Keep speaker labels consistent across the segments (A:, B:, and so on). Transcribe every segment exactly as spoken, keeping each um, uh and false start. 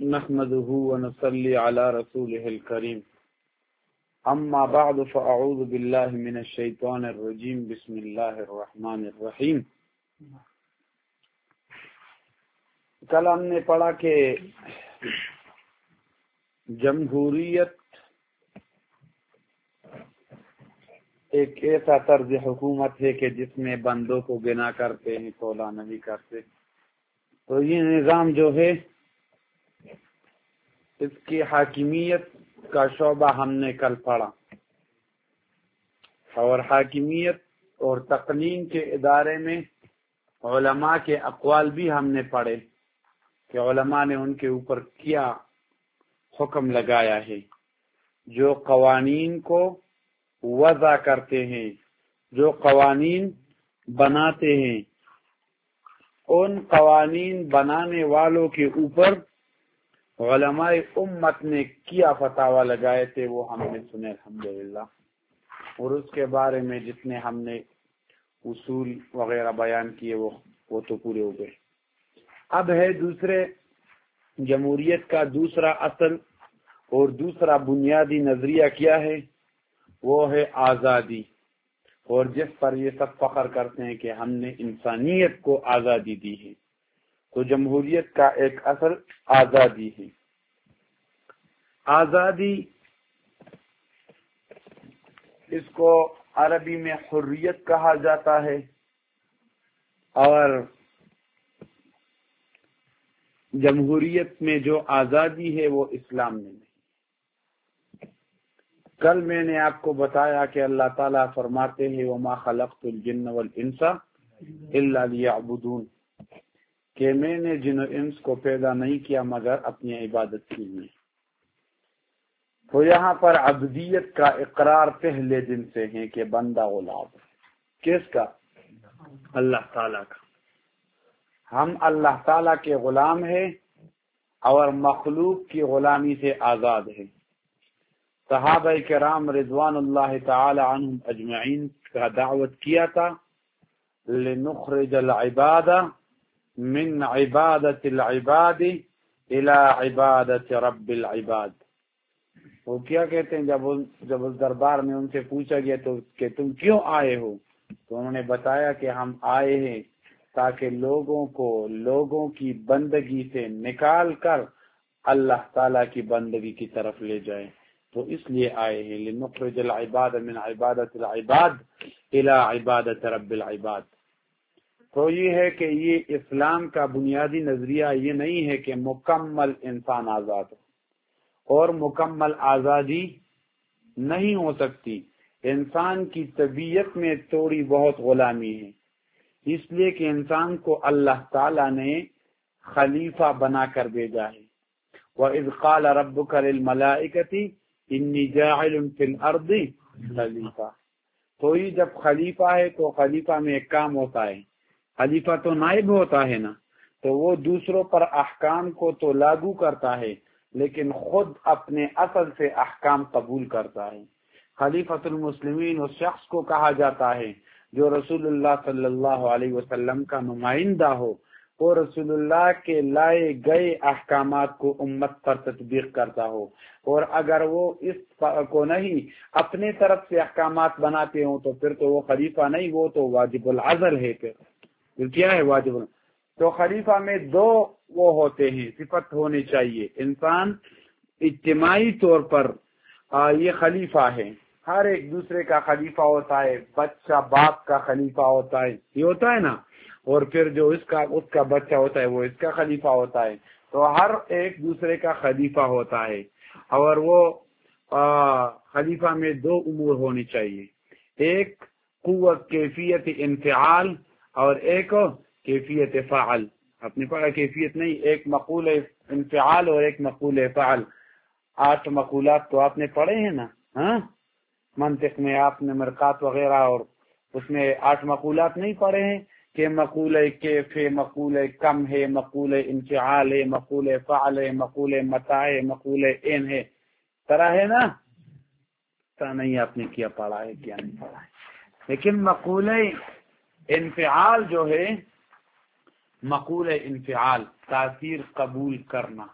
A: نحمده ونصلي على رسوله الكريم اما بعد فاعوذ بالله من الشيطان الرجيم بسم الله الرحمن الرحیم۔ کل ہم نے پڑھا کہ جمہوریت ایک ایسا طرز حکومت ہے کہ جس میں بندوں کو گنا کرتے ہیں، تولا نہیں کرتے۔ تو یہ نظام جو ہے اس کی حاکمیت کا شعبہ ہم نے کل پڑھا، اور حاکمیت اور تقنین کے ادارے میں علماء کے اقوال بھی ہم نے پڑھے کہ علماء نے ان کے اوپر کیا حکم لگایا ہے۔ جو قوانین کو وضع کرتے ہیں، جو قوانین بناتے ہیں، ان قوانین بنانے والوں کے اوپر علماء امت نے کیا فتاوی لگائے تھے، وہ ہم نے سنے الحمدللہ، اور اس کے بارے میں جتنے ہم نے اصول وغیرہ بیان کیے وہ وہ تو پورے ہو گئے۔ اب ہے دوسرے جمہوریت کا دوسرا اصل اور دوسرا بنیادی نظریہ کیا ہے، وہ ہے آزادی، اور جس پر یہ سب فخر کرتے ہیں کہ ہم نے انسانیت کو آزادی دی ہے۔ تو جمہوریت کا ایک اصل آزادی ہے۔ آزادی اس کو عربی میں حریت کہا جاتا ہے، اور جمہوریت میں جو آزادی ہے وہ اسلام میں نہیں۔ کل میں نے آپ کو بتایا کہ اللہ تعالیٰ فرماتے ہیں وما خلقت الجن والانس الا لیعبدون، کہ میں نے جن و انس کو پیدا نہیں کیا مگر اپنی عبادت کے لیے۔ تو یہاں پر عبدیت کا اقرار پہلے دن سے ہے کہ بندہ غلام ہے۔ کس کا؟ اللہ تعالیٰ کا۔ ہم اللہ تعالیٰ کے غلام ہیں اور مخلوق کی غلامی سے آزاد ہیں۔ صحابہ کرام رضوان اللہ تعالی عنہم اجمعین کا دعوت کیا تھا لنخرج العباد من عبادت العباد الى عبادت رب العباد۔ وہ کیا کہتے ہیں، جب جب اس دربار میں ان سے پوچھا گیا تو کہ تم کیوں آئے ہو، تو انہوں نے بتایا کہ ہم آئے ہیں تاکہ لوگوں کو لوگوں کی بندگی سے نکال کر اللہ تعالیٰ کی بندگی کی طرف لے جائیں، تو اس لیے آئے ہیں لنخرج العباد من عبادت العباد الى عبادت رب العباد۔ تو یہ ہے کہ یہ اسلام کا بنیادی نظریہ یہ نہیں ہے کہ مکمل انسان آزاد ہو، اور مکمل آزادی نہیں ہو سکتی۔ انسان کی طبیعت میں تھوڑی بہت غلامی ہے، اس لیے کہ انسان کو اللہ تعالیٰ نے خلیفہ بنا کر بھیجا ہے۔ وَإِذْ قَالَ رَبُّكَ لِلْمَلَائِكَةِ إِنِّي جَاعِلٌ فِي الْأَرْضِ خلیفہ۔ تو یہ جب خلیفہ ہے تو خلیفہ میں ایک کام ہوتا ہے، خلیفہ تو نائب ہوتا ہے نا، تو وہ دوسروں پر احکام کو تو لاگو کرتا ہے لیکن خود اپنے اصل سے احکام قبول کرتا ہے۔ خلیفۃ المسلمین اس شخص کو کہا جاتا ہے جو رسول اللہ صلی اللہ علیہ وسلم کا نمائندہ ہو، اور رسول اللہ کے لائے گئے احکامات کو امت پر تطبیق کرتا ہو، اور اگر وہ اس کو نہیں اپنے طرف سے احکامات بناتے ہوں تو پھر تو وہ خلیفہ نہیں، وہ تو واجب العزل ہے۔ پھر کیا ہے واجب العزل؟ تو خلیفہ میں دو وہ ہوتے ہیں، صفت ہونی چاہیے۔ انسان اجتماعی طور پر یہ خلیفہ ہے، ہر ایک دوسرے کا خلیفہ ہوتا ہے، بچہ باپ کا خلیفہ ہوتا ہے، یہ ہوتا ہے نا، اور پھر جو اس کا اس کا بچہ ہوتا ہے وہ اس کا خلیفہ ہوتا ہے۔ تو ہر ایک دوسرے کا خلیفہ ہوتا ہے، اور وہ خلیفہ میں دو امور ہونی چاہیے، ایک قوت کیفیت انفعال اور ایک کیفیت فعل۔ اپنے پڑھا کیفیت نہیں، ایک مقول انفعال اور ایک مقول فعل۔ آٹھ مقولات تو آپ نے پڑھے ہیں نا، ہاں منطق میں آپ نے مرقات وغیرہ، اور اس میں آٹھ مقولات نہیں پڑھے ہیں کہ مقول کیف ہے، مقول کم ہے، مقول انفعال ہے، مقول فعل ہے، مقول متاع ہے، مقول ان ہے، طرح ہے نا؟ طرح نہیں آپ نے کیا پڑھا ہے کیا نہیں پڑھا ہے، لیکن مقول انفعال جو ہے، مقول انفعال تاثیر قبول کرنا،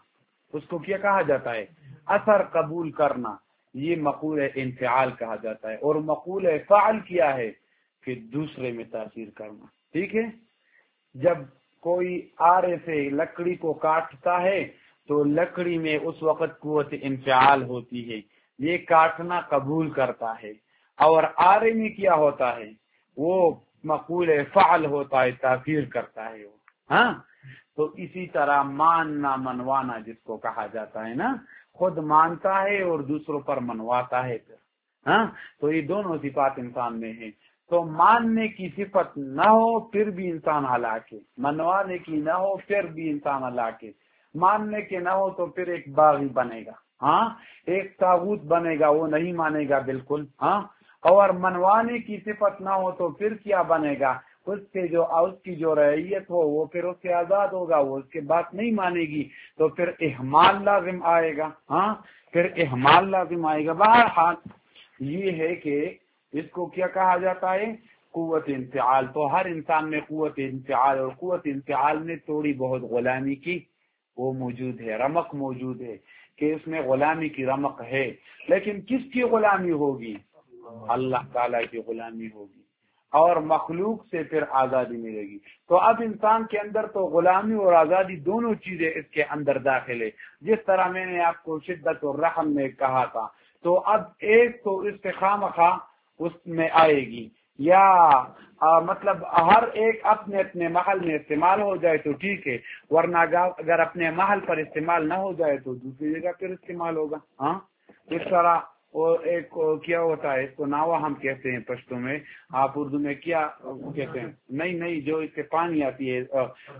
A: اس کو کیا کہا جاتا ہے؟ اثر قبول کرنا، یہ مقول انفعال کہا جاتا ہے. اور مقول فعل کیا ہے؟ کہ دوسرے میں تاثیر کرنا. ٹھیک ہے، جب کوئی آرے سے لکڑی کو کاٹتا ہے تو لکڑی میں اس وقت قوت انفعال ہوتی ہے، یہ کاٹنا قبول کرتا ہے. اور آرے میں کیا ہوتا ہے؟ وہ مقول فعل ہوتا ہے، تاثیر کرتا ہے وہ. ہاں، تو اسی طرح ماننا منوانا جس کو کہا جاتا ہے نا، خود مانتا ہے اور دوسروں پر منواتا ہے پھر. ہاں، تو یہ دونوں صفات انسان میں ہیں. تو ماننے کی صفت نہ ہو پھر بھی انسان ہلاک ہے، منوانے کی نہ ہو پھر بھی انسان ہلاک ہے. ماننے کے نہ ہو تو پھر ایک باغی بنے گا، ہاں، ایک طاغوت بنے گا، وہ نہیں مانے گا بالکل. ہاں، اور منوانے کی صفت نہ ہو تو پھر کیا بنے گا؟ اس کے جو اس کی جو رعیت ہو وہ پھر اس سے آزاد ہوگا، وہ اس کے بات نہیں مانے گی تو پھر اہمال لازم آئے گا. ہاں، پھر اہمال لازم آئے گا. بہرحال یہ ہے کہ اس کو کیا کہا جاتا ہے؟ قوت انفعال. تو ہر انسان میں قوت انفعال، اور قوت انفعال میں تھوڑی بہت غلامی کی وہ موجود ہے، رمق موجود ہے کہ اس میں غلامی کی رمق ہے. لیکن کس کی غلامی ہوگی؟ اللہ تعالیٰ کی غلامی ہوگی، اور مخلوق سے پھر آزادی ملے گی. تو اب انسان کے اندر تو غلامی اور آزادی دونوں چیزیں اس کے اندر داخل ہے. جس طرح میں نے آپ کو شدت اور رحم میں کہا تھا، تو اب ایک تو استخامخواہ اس میں آئے گی، یا آ, مطلب ہر ایک اپنے اپنے محل میں استعمال ہو جائے تو ٹھیک ہے، ورنہ اگر اپنے محل پر استعمال نہ ہو جائے تو دوسری جگہ پھر استعمال ہوگا. ہاں، اس طرح اور ایک کیا ہوتا ہے، اس کو ناوا ہم کہتے ہیں پشتو میں، آپ اردو میں کیا کہتے ہیں؟ نہیں نہیں جو اس سے پانی آتی ہے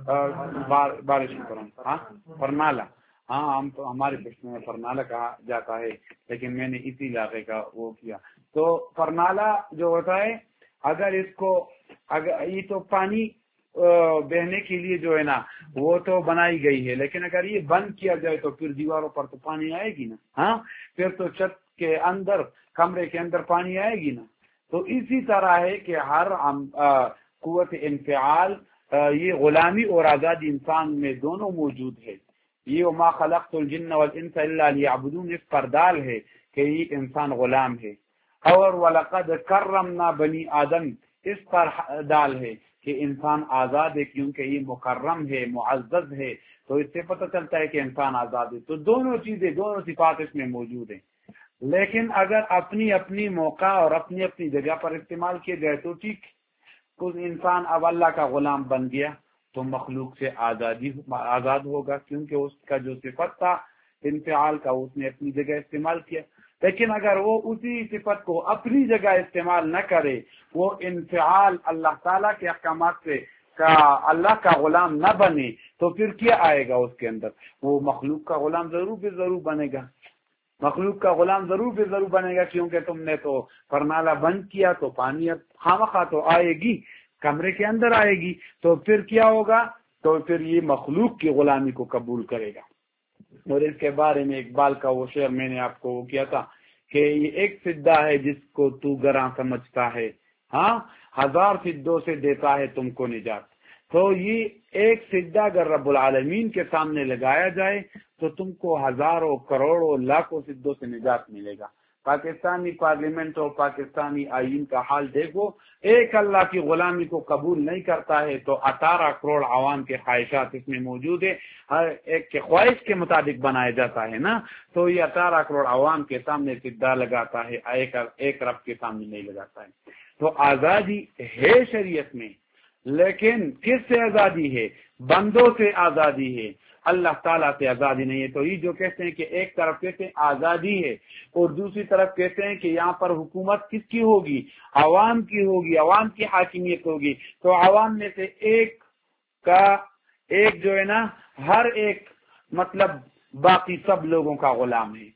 A: بارش پر، ہاں، پرنالا. ہاں، ہم تو ہمارے پشتو میں پرنالا کہا جاتا ہے، لیکن میں نے اسی علاقے کا وہ کیا. تو پرنالا جو ہوتا ہے، اگر اس کو اگر یہ تو پانی بہنے کے لیے جو ہے نا وہ تو بنائی گئی ہے، لیکن اگر یہ بند کیا جائے تو پھر دیواروں پر تو پانی آئے گی نا. ہاں، پھر تو چھت کے اندر، کمرے کے اندر پانی آئے گی نا. تو اسی طرح ہے کہ ہر قوت انفعال، یہ غلامی اور آزادی انسان میں دونوں موجود ہے. یہ وما خلقت الجن والانس الا ليعبدون اس پر دال ہے کہ یہ انسان غلام ہے. اور وَلَقَدْ كَرَّمْنَا بنی آدم اس پر دال ہے کہ انسان آزاد ہے، کیونکہ یہ مکرم ہے، معزز ہے. تو اس سے پتہ چلتا ہے کہ انسان آزاد ہے. تو دونوں چیزیں، دونوں صفات اس میں موجود ہیں. لیکن اگر اپنی اپنی موقع اور اپنی اپنی جگہ پر استعمال کیے جائے تو ٹھیک. کچھ انسان اب اللہ کا غلام بن گیا تو مخلوق سے آزادی آزاد ہوگا، کیونکہ اس کا جو صفت تھا انفعال کا اس نے اپنی جگہ استعمال کیا. لیکن اگر وہ اسی صفت کو اپنی جگہ استعمال نہ کرے، وہ انفعال اللہ تعالیٰ کے احکامات سے کا اللہ کا غلام نہ بنے، تو پھر کیا آئے گا اس کے اندر؟ وہ مخلوق کا غلام ضرور بھی ضرور بنے گا. مخلوق کا غلام ضرور بھی ضرور بنے گا، کیونکہ تم نے تو پرنالا بند کیا تو پانی خامخواہ تو آئے گی، کمرے کے اندر آئے گی. تو پھر کیا ہوگا؟ تو پھر یہ مخلوق کی غلامی کو قبول کرے گا. اور اس کے بارے میں اقبال کا وہ شعر میں نے آپ کو وہ کیا تھا کہ یہ ایک فدہ ہے جس کو تو گراں سمجھتا ہے، ہاں، ہزار فدوں سے دیتا ہے تم کو نجات. تو یہ ایک فدہ اگر رب العالمین کے سامنے لگایا جائے تو تم کو ہزاروں کروڑوں لاکھوں فدوں سے نجات ملے گا. پاکستانی پارلیمنٹ اور پاکستانی آئین کا حال دیکھو، ایک اللہ کی غلامی کو قبول نہیں کرتا ہے تو اٹھارہ کروڑ عوام کے خواہشات اس میں موجود ہے، ہر ایک کے خواہش کے مطابق بنایا جاتا ہے نا. تو یہ اٹھارہ کروڑ عوام کے سامنے فدہ لگاتا ہے، ایک ایک رب کے سامنے نہیں لگاتا ہے. تو آزادی ہے شریعت میں، لیکن کس سے آزادی ہے؟ بندوں سے آزادی ہے، اللہ تعالیٰ سے آزادی نہیں ہے. تو یہ جو کہتے ہیں کہ ایک طرف کہتے ہیں آزادی ہے اور دوسری طرف کہتے ہیں کہ یہاں پر حکومت کس کی ہوگی؟ عوام کی ہوگی، عوام کی حاکمیت ہوگی. تو عوام میں سے ایک کا ایک جو ہے نا ہر ایک مطلب باقی سب لوگوں کا غلام ہے.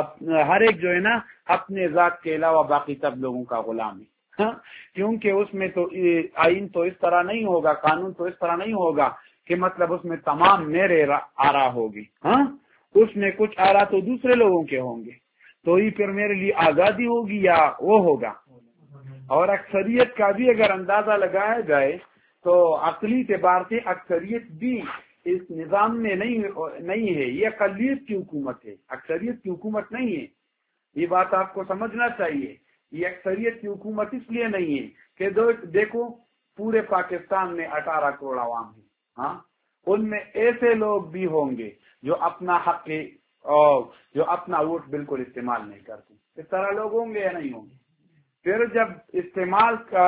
A: ہر ایک جو ہے نا اپنے ذات کے علاوہ باقی سب لوگوں کا غلام ہے. ہاں، کیونکہ اس میں تو آئین تو اس طرح نہیں ہوگا، قانون تو اس طرح نہیں ہوگا کہ مطلب اس میں تمام میرے آرا ہوگی. ہاں، اس میں کچھ آرا تو دوسرے لوگوں کے ہوں گے. تو یہ پھر میرے لیے آزادی ہوگی یا وہ ہوگا؟ اور اکثریت کا بھی اگر اندازہ لگایا جائے تو عقلی اعتبار سے اکثریت بھی اس نظام میں نہیں نہیں ہے، یہ اقلیت کی حکومت ہے، اکثریت کی حکومت نہیں ہے۔ یہ بات آپ کو سمجھنا چاہیے، یہ اکثریت کی حکومت اس لیے نہیں ہے کہ دیکھو پورے پاکستان میں اٹھارہ کروڑ عوام ہیں، ہاں، ان میں ایسے لوگ بھی ہوں گے جو اپنا حق اور جو اپنا ووٹ بالکل استعمال نہیں کرتے، اس طرح لوگ ہوں گے یا نہیں ہوں گے؟ پھر جب استعمال کا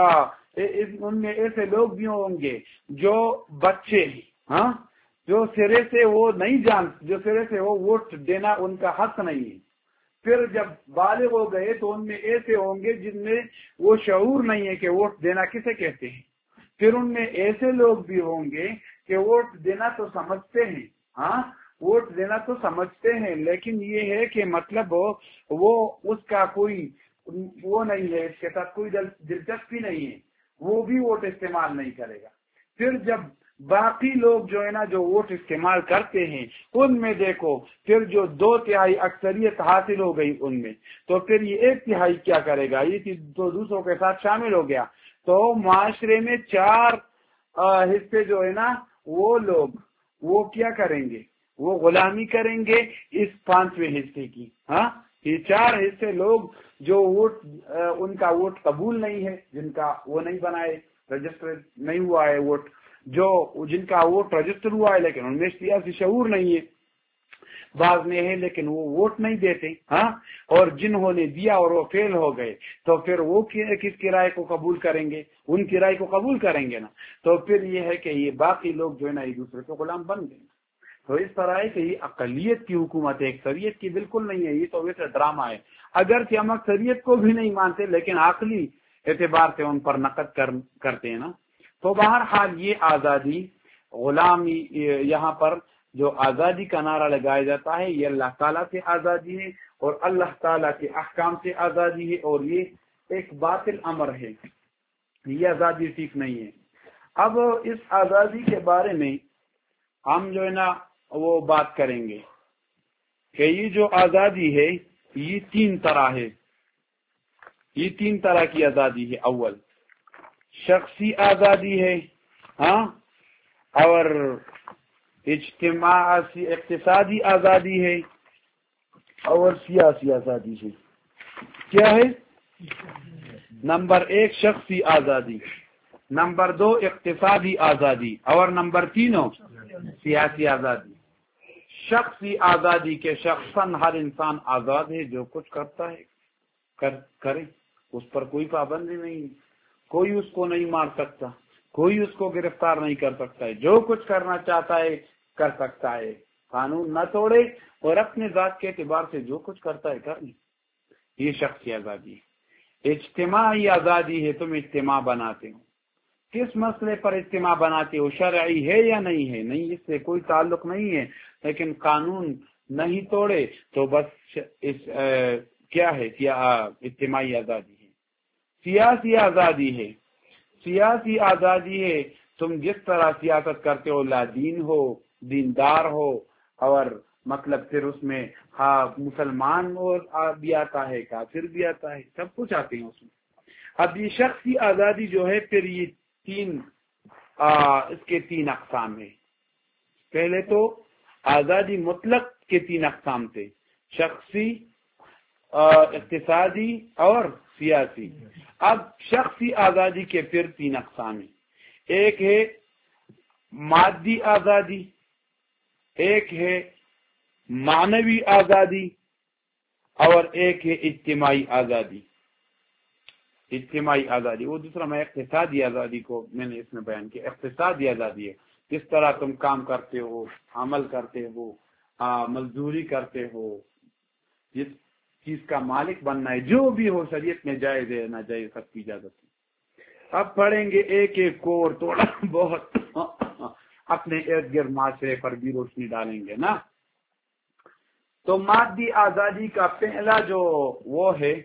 A: ان میں ایسے لوگ بھی ہوں گے جو بچے ہیں، ہاں، جو سرے سے وہ نہیں جان جو سرے سے وہ ووٹ دینا ان کا حق نہیں ہے۔ پھر جب بالغ ہو گئے تو ان میں ایسے ہوں گے جن میں وہ شعور نہیں ہے کہ ووٹ دینا کسے کہتے ہیں۔ پھر ان میں ایسے لوگ بھی ہوں گے کہ ووٹ دینا تو سمجھتے ہیں، ہاں، ووٹ دینا تو سمجھتے ہیں، لیکن یہ ہے کہ مطلب وہ اس کا کوئی وہ نہیں ہے، اس کے ساتھ کوئی دلچسپی نہیں ہے، وہ بھی ووٹ استعمال نہیں کرے گا۔ پھر جب باقی لوگ جو ہے نا جو ووٹ استعمال کرتے ہیں ان میں دیکھو پھر جو دو تہائی اکثریت حاصل ہو گئی ان میں، تو پھر یہ ایک تہائی کیا کرے گا؟ یہ تو دوسروں کے ساتھ شامل ہو گیا، تو معاشرے میں چار حصے جو ہے نا وہ لوگ وہ کیا کریں گے؟ وہ غلامی کریں گے اس پانچویں حصے کی، ہاں، یہ چار حصے لوگ جو ووٹ ان کا ووٹ قبول نہیں ہے، جن کا وہ نہیں بنائے، رجسٹر نہیں ہوا ہے ووٹ، جو جن کا ووٹ رجسٹر ہوا ہے لیکن ان میں سیاسی شعور نہیں ہے، بعض میں ہے لیکن وہ ووٹ نہیں دیتے، ہاں، اور جنہوں نے دیا اور وہ فیل ہو گئے تو پھر وہ کس کی رائے کو قبول کریں گے؟ ان کی رائے کو قبول کریں گے نا، تو پھر یہ ہے کہ یہ باقی لوگ جو ہے نا ایک دوسرے کے غلام بن گئے۔ تو اس طرح ہے کہ یہ اقلیت کی حکومت ہے، اکثریت کی بالکل نہیں ہے، یہ تو ویسے ڈرامہ ہے، اگرچہ ہم اکثریت کو بھی نہیں مانتے لیکن عقلی اعتبار سے ان پر نقد کر کرتے ہیں نا۔ تو بہرحال یہ آزادی غلامی، یہاں پر جو آزادی کا نعرہ لگایا جاتا ہے یہ اللہ تعالیٰ سے آزادی ہے اور اللہ تعالیٰ کے احکام سے آزادی ہے، اور یہ ایک باطل امر ہے، یہ آزادی ٹھیک نہیں ہے۔ اب اس آزادی کے بارے میں ہم جو ہے نا وہ بات کریں گے کہ یہ جو آزادی ہے یہ تین طرح ہے، یہ تین طرح کی آزادی ہے۔ اول شخصی آزادی ہے، ہاں، اور اجتماعی اقتصادی آزادی ہے، اور سیاسی آزادی ہے۔ کیا ہے؟ نمبر ایک شخصی آزادی، نمبر دو اقتصادی آزادی، اور نمبر تینوں سیاسی آزادی۔ شخصی آزادی کے شخصاً ہر انسان آزاد ہے، جو کچھ کرتا ہے کر کرے، اس پر کوئی پابندی نہیں، کوئی اس کو نہیں مار سکتا، کوئی اس کو گرفتار نہیں کر سکتا ہے، جو کچھ کرنا چاہتا ہے کر سکتا ہے، قانون نہ توڑے اور اپنے ذات کے اعتبار سے جو کچھ کرتا ہے کر لے، یہ شخصی آزادی ہے۔ اجتماعی آزادی ہے، تم اجتماع بناتے ہو، کس مسئلے پر اجتماع بناتے ہو؟ شرعی ہے یا نہیں ہے؟ نہیں، اس سے کوئی تعلق نہیں ہے، لیکن قانون نہیں توڑے تو بس اس کیا ہے؟ اجتماعی آزادی ہے۔ سیاسی آزادی ہے، سیاسی آزادی ہے تم جس طرح سیاست کرتے ہو، لا دین ہو، دیندار ہو، اور مطلب پھر اس میں ہاں مسلمان بھی آتا ہے، کافر بھی آتا ہے، سب کچھ آتے ہیں اس میں۔ اب یہ شخصی آزادی جو ہے پھر یہ تین آ, اس کے تین اقسام ہیں۔ پہلے تو آزادی مطلق کے تین اقسام تھے، شخصی، اقتصادی اور سیاسی۔ اب شخصی آزادی کے پھر تین اقسام ہیں، ایک ہے مادی آزادی، ایک ہے معنوی آزادی، اور ایک ہے اجتماعی آزادی۔ اجتماعی آزادی وہ دوسرا، میں اقتصادی آزادی کو میں نے اس میں بیان کیا۔ اقتصادی آزادی ہے جس طرح تم کام کرتے ہو، عمل کرتے ہو، مزدوری کرتے ہو، جس چیز کا مالک بننا ہے، جو بھی ہو شریعت میں جائز ہے ناجائز سب کی اجازت ہے۔ اب پڑھیں گے ایک ایک کو اور تھوڑا بہت اپنے ارد گرد معاشرے پر بھی روشنی ڈالیں گے نا۔ تو مادی آزادی کا پہلا جو وہ ہے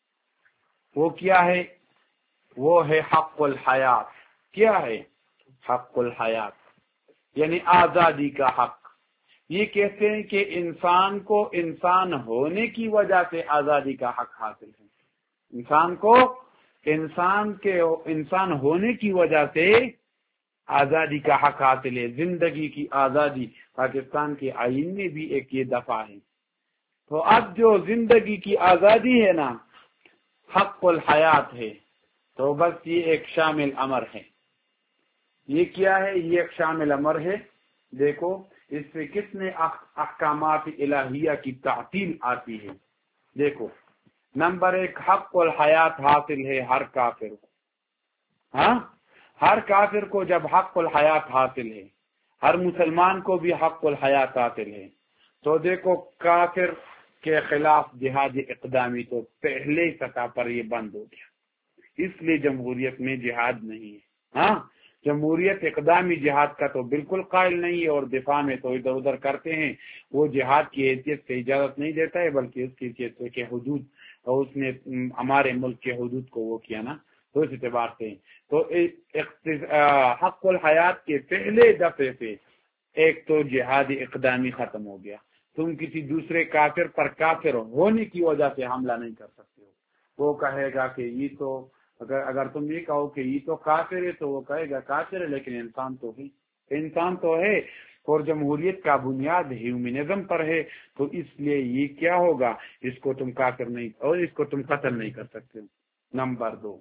A: وہ کیا ہے؟ وہ ہے حق الحیات۔ کیا ہے؟ حق الحیات، یعنی آزادی کا حق۔ یہ کہتے ہیں کہ انسان کو انسان ہونے کی وجہ سے آزادی کا حق حاصل ہے، انسان کو انسان کے انسان ہونے کی وجہ سے آزادی کا حق حاصل ہے، زندگی کی آزادی پاکستان کے آئین میں بھی ایک یہ دفعہ ہے۔ تو اب جو زندگی کی آزادی ہے نا، حق الحیات ہے، تو بس یہ ایک شامل امر ہے۔ یہ کیا ہے؟ یہ ایک شامل امر ہے۔ دیکھو اس سے کتنے احکامات الہیہ کی تعطیل آتی ہے۔ دیکھو نمبر ایک، حق الحیات حاصل ہے ہر کافر کو۔ ہاں، ہر کافر کو جب حق الحیات حاصل ہے، ہر مسلمان کو بھی حق الحیات حاصل ہے، تو دیکھو کافر کے خلاف جہاد اقدامی تو پہلے سطح پر یہ بند ہو گیا۔ اس لیے جمہوریت میں جہاد نہیں ہے۔ ہاں، جمہوریت اقدامی جہاد کا تو بالکل قائل نہیں ہے، اور دفاع میں تو ادھر ادھر کرتے ہیں۔ وہ جہاد کی حیثیت سے اجازت نہیں دیتا ہے، بلکہ اس کی حیثیت کے حدود، اور اس نے ہمارے ملک کے حدود کو وہ کیا نا، تو اس اعتبار سے تو حق الحیات کے پہلے دفعے سے ایک تو جہاد اقدامی ختم ہو گیا۔ تم کسی دوسرے کافر پر کافر ہونے کی وجہ سے حملہ نہیں کر سکتے ہو۔ وہ کہے گا کہ یہ تو اگر اگر تم یہ کہو کہ یہ تو کافر ہے، تو وہ کہے گا کافر ہے، لیکن انسان تو ہے، انسان تو ہے، اور جمہوریت کا بنیاد ہیومنزم پر ہے، تو اس لیے یہ کیا ہوگا، اس کو تم کافر نہیں، اور اس کو تم قتل نہیں کر سکتے۔ نمبر دو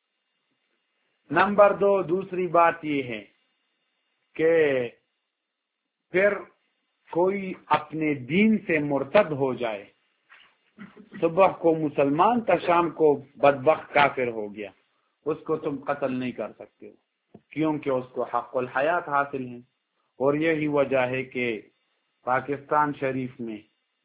A: نمبر دو دوسری بات یہ ہے کہ پھر کوئی اپنے دین سے مرتد ہو جائے، صبح کو مسلمان تھا، شام کو بدبخت کافر ہو گیا، اس کو تم قتل نہیں کر سکتے ہو، کیونکہ اس کو حق الحیات حاصل ہے۔ اور یہی وجہ ہے کہ پاکستان شریف میں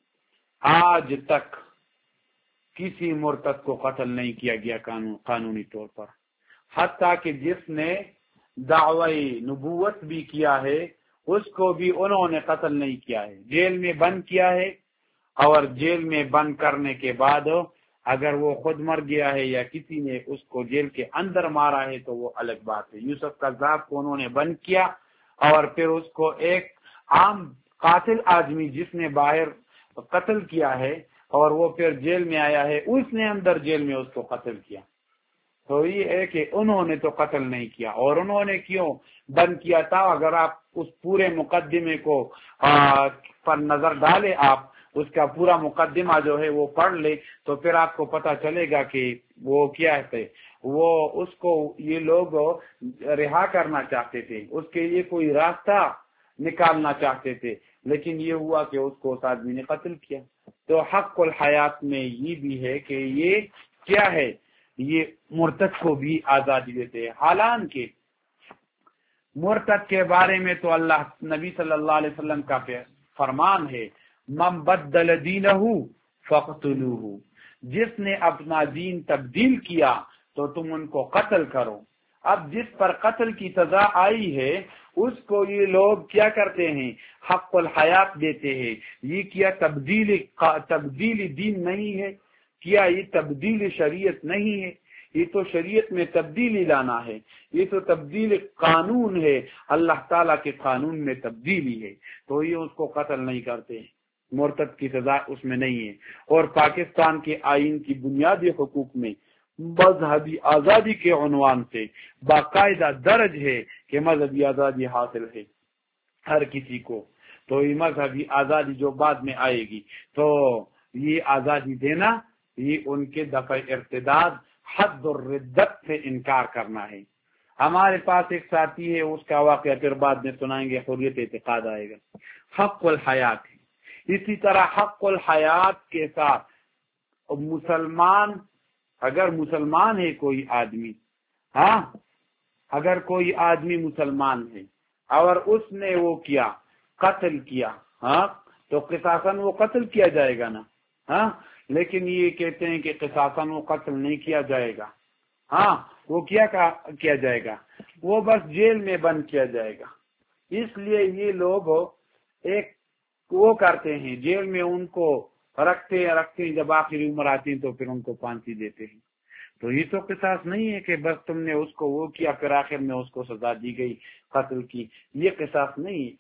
A: آج تک کسی مرتد کو قتل نہیں کیا گیا قانون قانونی طور پر، حتیٰ کہ جس نے دعوی نبوت بھی کیا ہے اس کو بھی انہوں نے قتل نہیں کیا ہے، جیل میں بند کیا ہے، اور جیل میں بند کرنے کے بعد اگر وہ خود مر گیا ہے یا کسی نے اس کو جیل کے اندر مارا ہے تو وہ الگ بات ہے۔ یوسف قذاب کو انہوں نے بند کیا، اور پھر اس کو ایک عام قاتل آدمی جس نے باہر قتل کیا ہے اور وہ پھر جیل میں آیا ہے، اس نے اندر جیل میں اس کو قتل کیا۔ تو یہ ہے کہ انہوں نے تو قتل نہیں کیا، اور انہوں نے کیوں بند کیا تھا؟ اگر آپ اس پورے مقدمے کو پر نظر ڈالے، آپ اس کا پورا مقدمہ جو ہے وہ پڑھ لے، تو پھر آپ کو پتہ چلے گا کہ وہ کیا ہے، وہ اس کو یہ لوگ رہا کرنا چاہتے تھے، اس کے لیے کوئی راستہ نکالنا چاہتے تھے، لیکن یہ ہوا کہ اس کو اس آدمی نے قتل کیا۔ تو حق الحیات میں یہ بھی ہے کہ یہ کیا ہے، یہ مرتد کو بھی آزادی دیتے ہیں۔ حالانکہ مرتد کے بارے میں تو اللہ نبی صلی اللہ علیہ وسلم کا فرمان ہے، من بدل دینہ فقتلوہ، جس نے اپنا دین تبدیل کیا تو تم ان کو قتل کرو۔ اب جس پر قتل کی سزا آئی ہے اس کو یہ لوگ کیا کرتے ہیں، حق الحیات دیتے ہیں۔ یہ کیا تبدیل تبدیلی دین نہیں ہے؟ کیا یہ تبدیل شریعت نہیں ہے؟ یہ تو شریعت میں تبدیلی لانا ہے، یہ تو تبدیل قانون ہے، اللہ تعالیٰ کے قانون میں تبدیلی ہے، تو یہ اس کو قتل نہیں کرتے، مرتد کی سزا اس میں نہیں ہے۔ اور پاکستان کے آئین کی بنیادی حقوق میں مذہبی آزادی کے عنوان سے باقاعدہ درج ہے کہ مذہبی آزادی حاصل ہے ہر کسی کو۔ تو یہ مذہبی آزادی جو بعد میں آئے گی، تو یہ آزادی دینا یہ ان کے دفع ارتداد، حد الردت سے انکار کرنا ہے۔ ہمارے پاس ایک ساتھی ہے، اس کا واقعہ پھر بعد میں سنائیں گے، حریت اعتقاد آئے گا۔ حق الحیات ہے، اسی طرح حق الحیات کے ساتھ مسلمان، اگر مسلمان ہے کوئی آدمی، ہاں اگر کوئی آدمی مسلمان ہے اور اس نے وہ کیا، قتل کیا، ہاں تو قصاصاً وہ قتل کیا جائے گا نا، ہاں لیکن یہ کہتے ہیں کہ قصاصاً وہ قتل نہیں کیا جائے گا، ہاں وہ کیا کیا جائے گا، وہ بس جیل میں بند کیا جائے گا۔ اس لیے یہ لوگ ایک وہ کرتے ہیں، جیل میں ان کو رکھتے ہیں رکھتے ہیں جب آخری عمر آتی ہے تو پھر ان کو پھانسی دیتے ہیں۔ تو یہ تو قصاص نہیں ہے کہ بس تم نے اس کو وہ کیا پھر آخر میں اس کو سزا دی گئی قتل کی، یہ قصاص نہیں ہے۔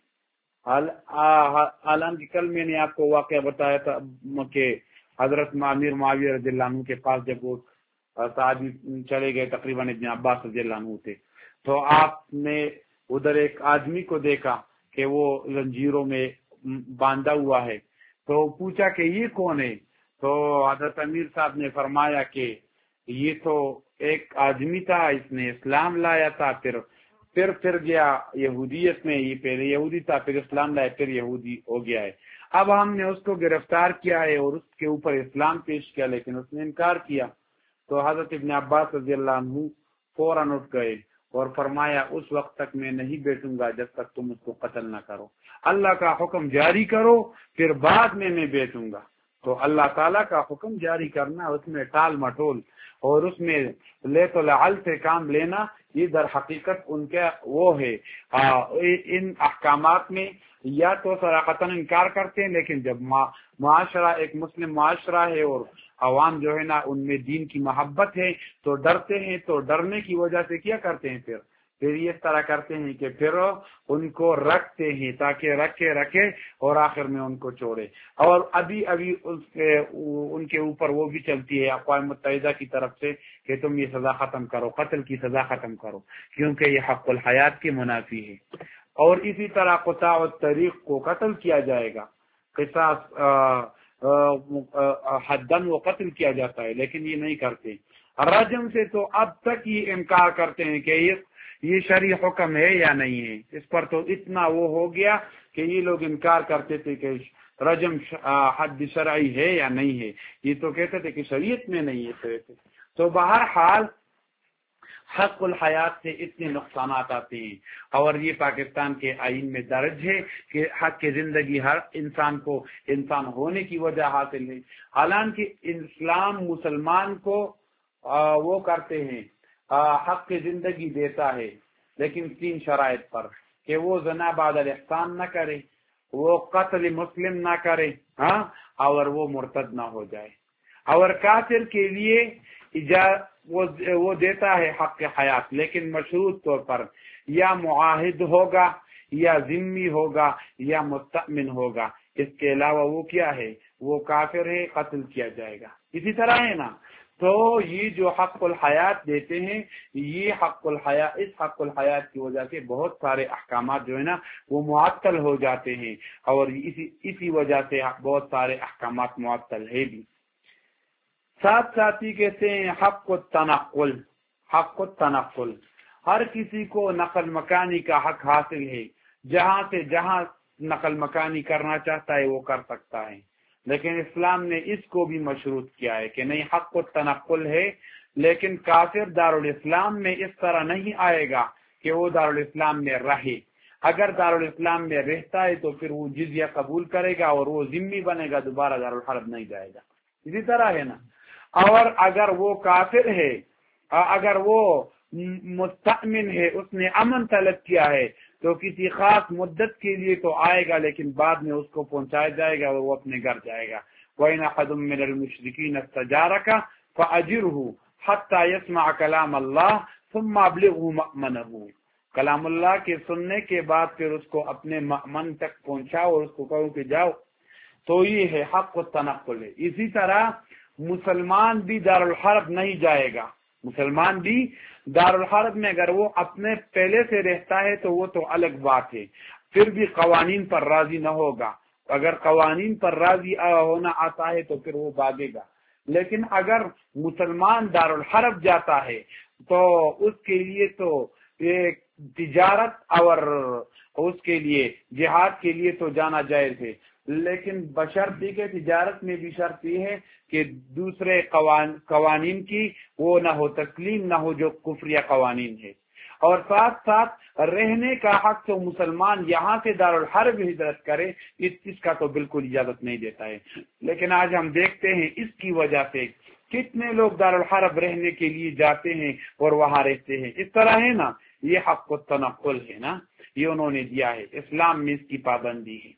A: حالانکہ کل میں نے آپ کو واقعہ بتایا تھا کہ حضرت امیر معاویہ رضی اللہ عنہ کے پاس جب وہ صحابی چلے گئے، تقریباً ابن عباس رضی اللہ عنہ تھے، تو آپ نے ادھر ایک آدمی کو دیکھا کہ وہ زنجیروں میں باندھا ہوا ہے، تو پوچھا کہ یہ کون ہے؟ تو حضرت امیر صاحب نے فرمایا کہ یہ تو ایک آدمی تھا، اس نے اسلام لایا تھا، پھر پھر پھر گیا یہودیت میں، یہ پہلے یہودی تھا، پھر اسلام لایا، پھر یہودی ہو گیا ہے۔ اب ہم نے اس کو گرفتار کیا ہے اور اس کے اوپر اسلام پیش کیا، لیکن اس نے انکار کیا۔ تو حضرت ابن عباس رضی اللہ عنہ فوراً اٹھ گئے اور فرمایا اس وقت تک میں نہیں بیٹھوں گا جب تک تم اس کو قتل نہ کرو، اللہ کا حکم جاری کرو، پھر بعد میں میں بیٹھوں گا۔ تو اللہ تعالیٰ کا حکم جاری کرنا، اس میں ٹال مٹول اور اس میں لے تو لعل سے کام لینا، یہ در حقیقت ان کا وہ ہے۔ ان احکامات میں یا تو صراحتاً انکار کرتے ہیں، لیکن جب معاشرہ ایک مسلم معاشرہ ہے اور عوام جو ہے نا ان میں دین کی محبت ہے تو ڈرتے ہیں، تو ڈرنے کی وجہ سے کیا کرتے ہیں، پھر پھر یہ طرح کرتے ہیں کہ پھر ان کو رکھتے ہیں تاکہ رکھے رکھے اور آخر میں ان کو چھوڑے۔ اور ابھی ابھی ان کے اوپر وہ بھی چلتی ہے اقوام متحدہ کی طرف سے کہ تم یہ سزا ختم کرو، قتل کی سزا ختم کرو، کیونکہ یہ حق الحیات کے منافی ہے۔ اور اسی طرح قطاع الطریق کو قتل کیا جائے گا، قصاص حدن وہ قتل کیا جاتا ہے، لیکن یہ نہیں کرتے۔ رجم سے تو اب تک یہ انکار کرتے ہیں کہ یہ یہ شرعی حکم ہے یا نہیں ہے، اس پر تو اتنا وہ ہو گیا کہ یہ لوگ انکار کرتے تھے کہ رجم حد شرعی ہے یا نہیں ہے، یہ تو کہتے تھے کہ شریعت میں نہیں ہے۔ تو بہرحال حق الحیات سے اتنے نقصانات آتے ہیں، اور یہ پاکستان کے آئین میں درج ہے کہ حق کی زندگی ہر انسان کو انسان ہونے کی وجہ حاصل ہے۔ حالانکہ اسلام مسلمان کو وہ کرتے ہیں حق کی زندگی دیتا ہے، لیکن تین شرائط پر، کہ وہ زنا بعد الاحسان نہ کرے، وہ قتل مسلم نہ کرے، ہاں، اور وہ مرتد نہ ہو جائے۔ اور کافر کے لیے وہ دیتا ہے حق حیات، لیکن مشروط طور پر، یا معاہد ہوگا یا ذمہ ہوگا یا مستأمن ہوگا، اس کے علاوہ وہ کیا ہے، وہ کافر ہے، قتل کیا جائے گا۔ اسی طرح ہے نا، تو یہ جو حق الحیات دیتے ہیں، یہ حق الحیات، اس حق الحیات کی وجہ سے بہت سارے احکامات جو ہے نا وہ معطل ہو جاتے ہیں، اور اسی اسی وجہ سے بہت سارے احکامات معطل ہے بھی۔ ساتھ ساتھ ہی کہتے ہیں حق التنقل، حق التنقل، ہر کسی کو نقل مکانی کا حق حاصل ہے، جہاں سے جہاں نقل مکانی کرنا چاہتا ہے وہ کر سکتا ہے، لیکن اسلام نے اس کو بھی مشروط کیا ہے کہ نہیں، حق التنقل ہے، لیکن کافر دارالاسلام میں اس طرح نہیں آئے گا کہ وہ دارالاسلام میں رہے۔ اگر دارالاسلام میں رہتا ہے تو پھر وہ جزیہ قبول کرے گا اور وہ ذمہ بنے گا، دوبارہ دارالحرب نہیں جائے گا۔ اسی طرح ہے نا، اور اگر وہ کافر ہے، اگر وہ مستأمن ہے، اس نے امن طلب کیا ہے، تو کسی خاص مدت کے لیے تو آئے گا، لیکن بعد میں اس کو پہنچایا جائے گا اور وہ اپنے گھر جائے گا۔ وَإِنْ أَحَدٌ مِّنَ الْمُشْرِكِينَ اسْتَجَارَكَ فَأَجِرْهُ حَتَّى يَسْمَعَ كَلَامَ اللَّهِ ثُمَّ أَبْلِغْهُ مَأْمَنَهُ، کلام اللہ کے سننے کے بعد پھر اس کو اپنے مأمن تک پہنچاؤ اور اس کو کہو کہ جاؤ۔ تو یہ ہے حق التنقل ہے۔ اسی طرح مسلمان بھی دارالحرب نہیں جائے گا، مسلمان بھی دارالحرب میں اگر وہ اپنے پہلے سے رہتا ہے تو وہ تو الگ بات ہے، پھر بھی قوانین پر راضی نہ ہوگا، اگر قوانین پر راضی ہونا آتا ہے تو پھر وہ بھاگے گا۔ لیکن اگر مسلمان دارالحرب جاتا ہے تو اس کے لیے تو ایک تجارت اور اس کے لیے جہاد کے لیے تو جانا جائز ہے، لیکن بشرطی کے تجارت میں بھی شرط یہ ہے کہ دوسرے قوانین کی وہ نہ ہو، تسلیم نہ ہو جو کفریہ قوانین ہے۔ اور ساتھ ساتھ رہنے کا حق تو مسلمان یہاں سے دارالحرب ہجرت کرے، اس کا تو بالکل اجازت نہیں دیتا ہے۔ لیکن آج ہم دیکھتے ہیں اس کی وجہ سے کتنے لوگ دارالحرب رہنے کے لیے جاتے ہیں اور وہاں رہتے ہیں۔ اس طرح ہے نا، یہ حق التنقل ہے نا، یہ انہوں نے دیا ہے، اسلام میں اس کی پابندی ہے۔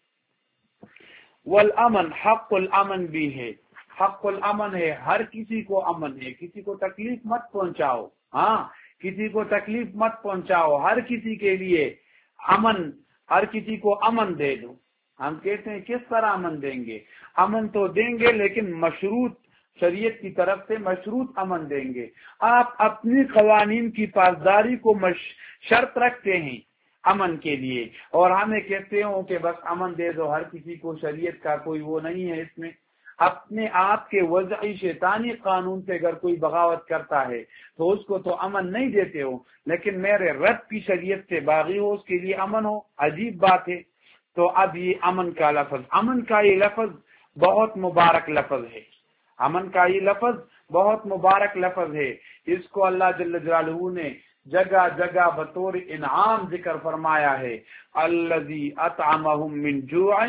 A: والامن، حق الامن بھی ہے، حق الامن ہے، ہر کسی کو امن ہے، کسی کو تکلیف مت پہنچاؤ، ہاں، کسی کو تکلیف مت پہنچاؤ، ہر کسی کے لیے امن، ہر کسی کو امن دے دو۔ ہم کہتے ہیں کس طرح امن دیں گے؟ امن تو دیں گے لیکن مشروط، شریعت کی طرف سے مشروط امن دیں گے۔ آپ اپنی قوانین کی پاسداری کو شرط رکھتے ہیں، امن کے لیے، اور ہمیں کہتے ہوں کہ بس امن دے دو، ہر کسی کو شریعت کا کوئی وہ نہیں ہے اس میں، اپنے آپ کے وضعی شیطانی قانون سے اگر کوئی بغاوت کرتا ہے تو اس کو تو امن نہیں دیتے ہو، لیکن میرے رب کی شریعت سے باغی ہو اس کے لیے امن ہو، عجیب بات ہے۔ تو اب یہ امن کا لفظ، امن کا یہ لفظ بہت مبارک لفظ ہے، امن کا یہ لفظ بہت مبارک لفظ ہے، اس کو اللہ جل جلالہ نے جگہ جگہ بطور انعام ذکر فرمایا ہے، الذی اطعمہم من جوع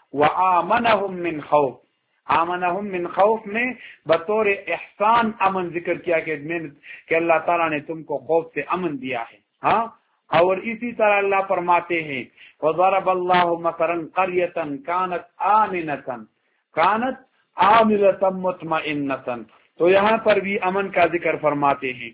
A: وآمنہم من خوف، آمنہم من خوف میں بطور احسان امن ذکر کیا کہ کہ اللہ تعالیٰ نے تم کو خوف سے امن دیا ہے۔ ہاں، اور اسی طرح اللہ فرماتے ہیں وَضَرَبَ اللَّهُ مَثَلًا قَرْيَةً كَانَتْ آمِنَةً كَانَتْ آمِنَةً مُطْمَئِنَّةً، تو یہاں پر بھی امن کا ذکر فرماتے ہیں۔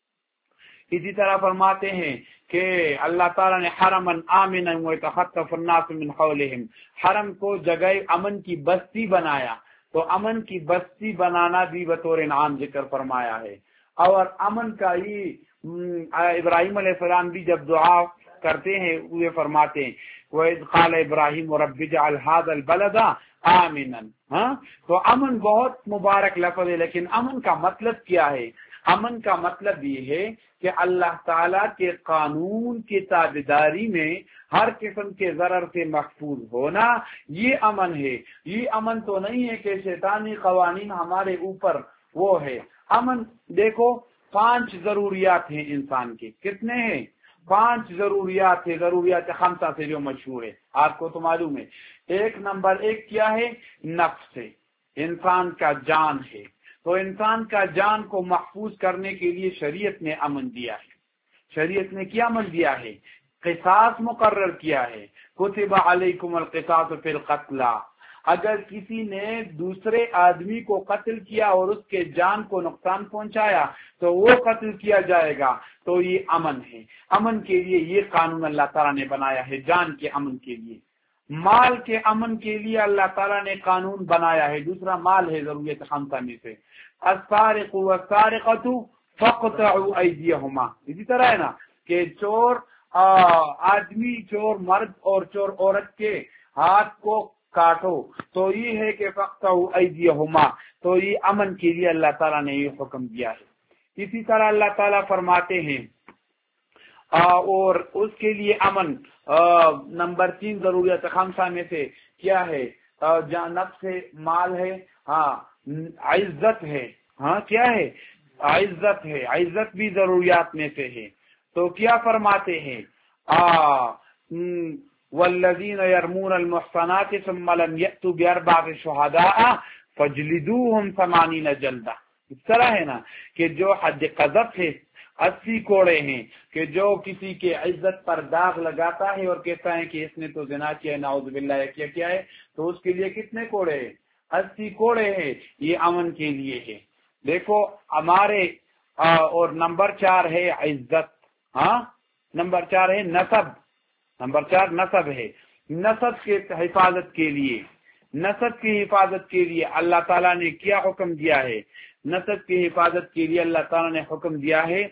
A: اسی طرح فرماتے ہیں کہ اللہ تعالیٰ نے حرمًا آمنا ويتخطف الناس من حولهم، حرم کو جگہ امن کی بستی بنایا، تو امن کی بستی بنانا بھی بطور انعام ذکر فرمایا ہے۔ اور امن کا ہی ابراہیم علیہ السلام بھی جب دعا کرتے ہیں وہ فرماتے ہیں وَإِذْ قَالَ إِبْرَاهِيمُ رَبِّ اجْعَلْ هَذَا الْبَلَدَ آمِنًا، ہاں، تو امن بہت مبارک لفظ ہے، لیکن امن کا مطلب کیا ہے؟ امن کا مطلب یہ ہے کہ اللہ تعالیٰ کے قانون کی تابعداری میں ہر قسم کے ضرر سے محفوظ ہونا، یہ امن ہے۔ یہ امن تو نہیں ہے کہ شیطانی قوانین ہمارے اوپر وہ ہے۔ امن دیکھو، پانچ ضروریات ہیں انسان کے، کتنے ہیں؟ پانچ ضروریات ہے، ضروریات خمسہ سے جو مشہور ہے، آپ کو تو معلوم ہے۔ ایک نمبر ایک کیا ہے؟ نفس ہے، انسان کا جان ہے، تو انسان کا جان کو محفوظ کرنے کے لیے شریعت نے امن دیا ہے۔ شریعت نے کیا امن دیا ہے؟ قصاص مقرر کیا ہے، کتب علیکم القصاص فی القتلی، اگر کسی نے دوسرے آدمی کو قتل کیا اور اس کے جان کو نقصان پہنچایا تو وہ قتل کیا جائے گا، تو یہ امن ہے۔ امن کے لیے یہ قانون اللہ تعالیٰ نے بنایا ہے، جان کے امن کے لیے۔ مال کے امن کے لیے اللہ تعالیٰ نے قانون بنایا ہے، دوسرا مال ہے ضروریت خمسہ میں سے، السارق والسارقۃ فاقطعوا ایدیہما، اسی طرح ہے نا کہ چور آدمی، چور مرد اور چور عورت کے ہاتھ کو کاٹو، تو یہ ہے کہ فاقطعوا ایدیہما، تو یہ امن کے لیے اللہ تعالیٰ نے یہ حکم دیا ہے۔ اسی طرح اللہ تعالیٰ فرماتے ہیں اور اس کے لیے امن نمبر تین ضروریات خمسہ میں سے کیا ہے؟ جہاں نفس ہے، مال ہے، ہاں، عزت ہے، ہاں کیا ہے؟ عزت ہے، عزت بھی ضروریات میں سے ہے۔ تو کیا فرماتے ہیں؟ والذین یرمون المحصنات ثم لم یأتوا بأربعة شہداء فاجلدوہم ثمانین جلدہ، اس طرح ہے نا کہ جو حد قذف ہے اسی کوڑے ہیں، کہ جو کسی کے عزت پر داغ لگاتا ہے اور کہتا ہے کہ اس نے تو زنا کیا ہے، نعوذ باللہ کیا کیا ہے، تو اس کے لیے کتنے کوڑے ہیں؟ اسی کوڑے ہیں۔ یہ امن کے لیے ہے۔ دیکھو ہمارے اور نمبر چار ہے عزت، ہاں، نمبر چار ہے نسب، نمبر چار نسب ہے۔ نسب کے حفاظت کے لیے، نسب کی حفاظت کے لیے اللہ تعالیٰ نے کیا حکم دیا ہے؟ نسب کی حفاظت کے لیے اللہ تعالیٰ نے حکم دیا ہے